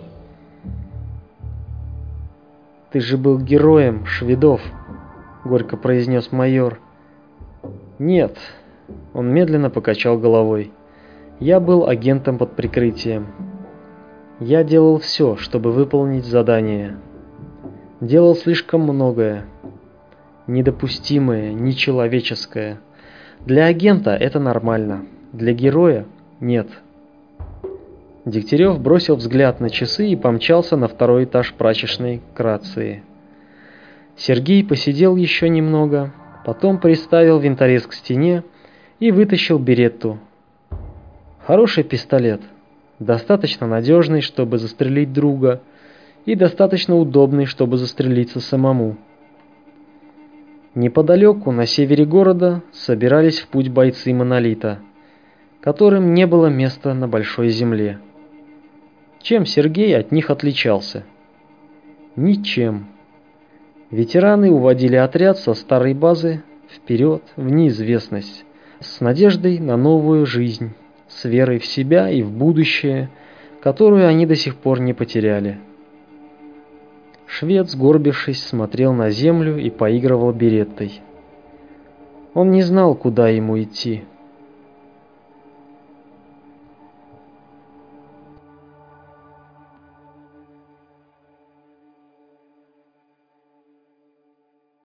Ты же был героем, Шведов, горько произнес майор. Нет, он медленно покачал головой. Я был агентом под прикрытием. Я делал все, чтобы выполнить задание. Делал слишком многое. Недопустимое, нечеловеческое. Для агента это нормально, для героя нет. Дегтярев бросил взгляд на часы и помчался на второй этаж прачечной к рации. Сергей посидел еще немного, потом приставил винторез к стене и вытащил беретту. Хороший пистолет, достаточно надежный, чтобы застрелить друга, и достаточно удобный, чтобы застрелиться самому. Неподалеку, на севере города, собирались в путь бойцы Монолита, которым не было места на большой земле. Чем Сергей от них отличался? Ничем. Ветераны уводили отряд со старой базы вперед в неизвестность, с надеждой на новую жизнь, с верой в себя и в будущее, которую они до сих пор не потеряли. Швед, сгорбившись, смотрел на землю и поигрывал береттой. Он не знал, куда ему идти.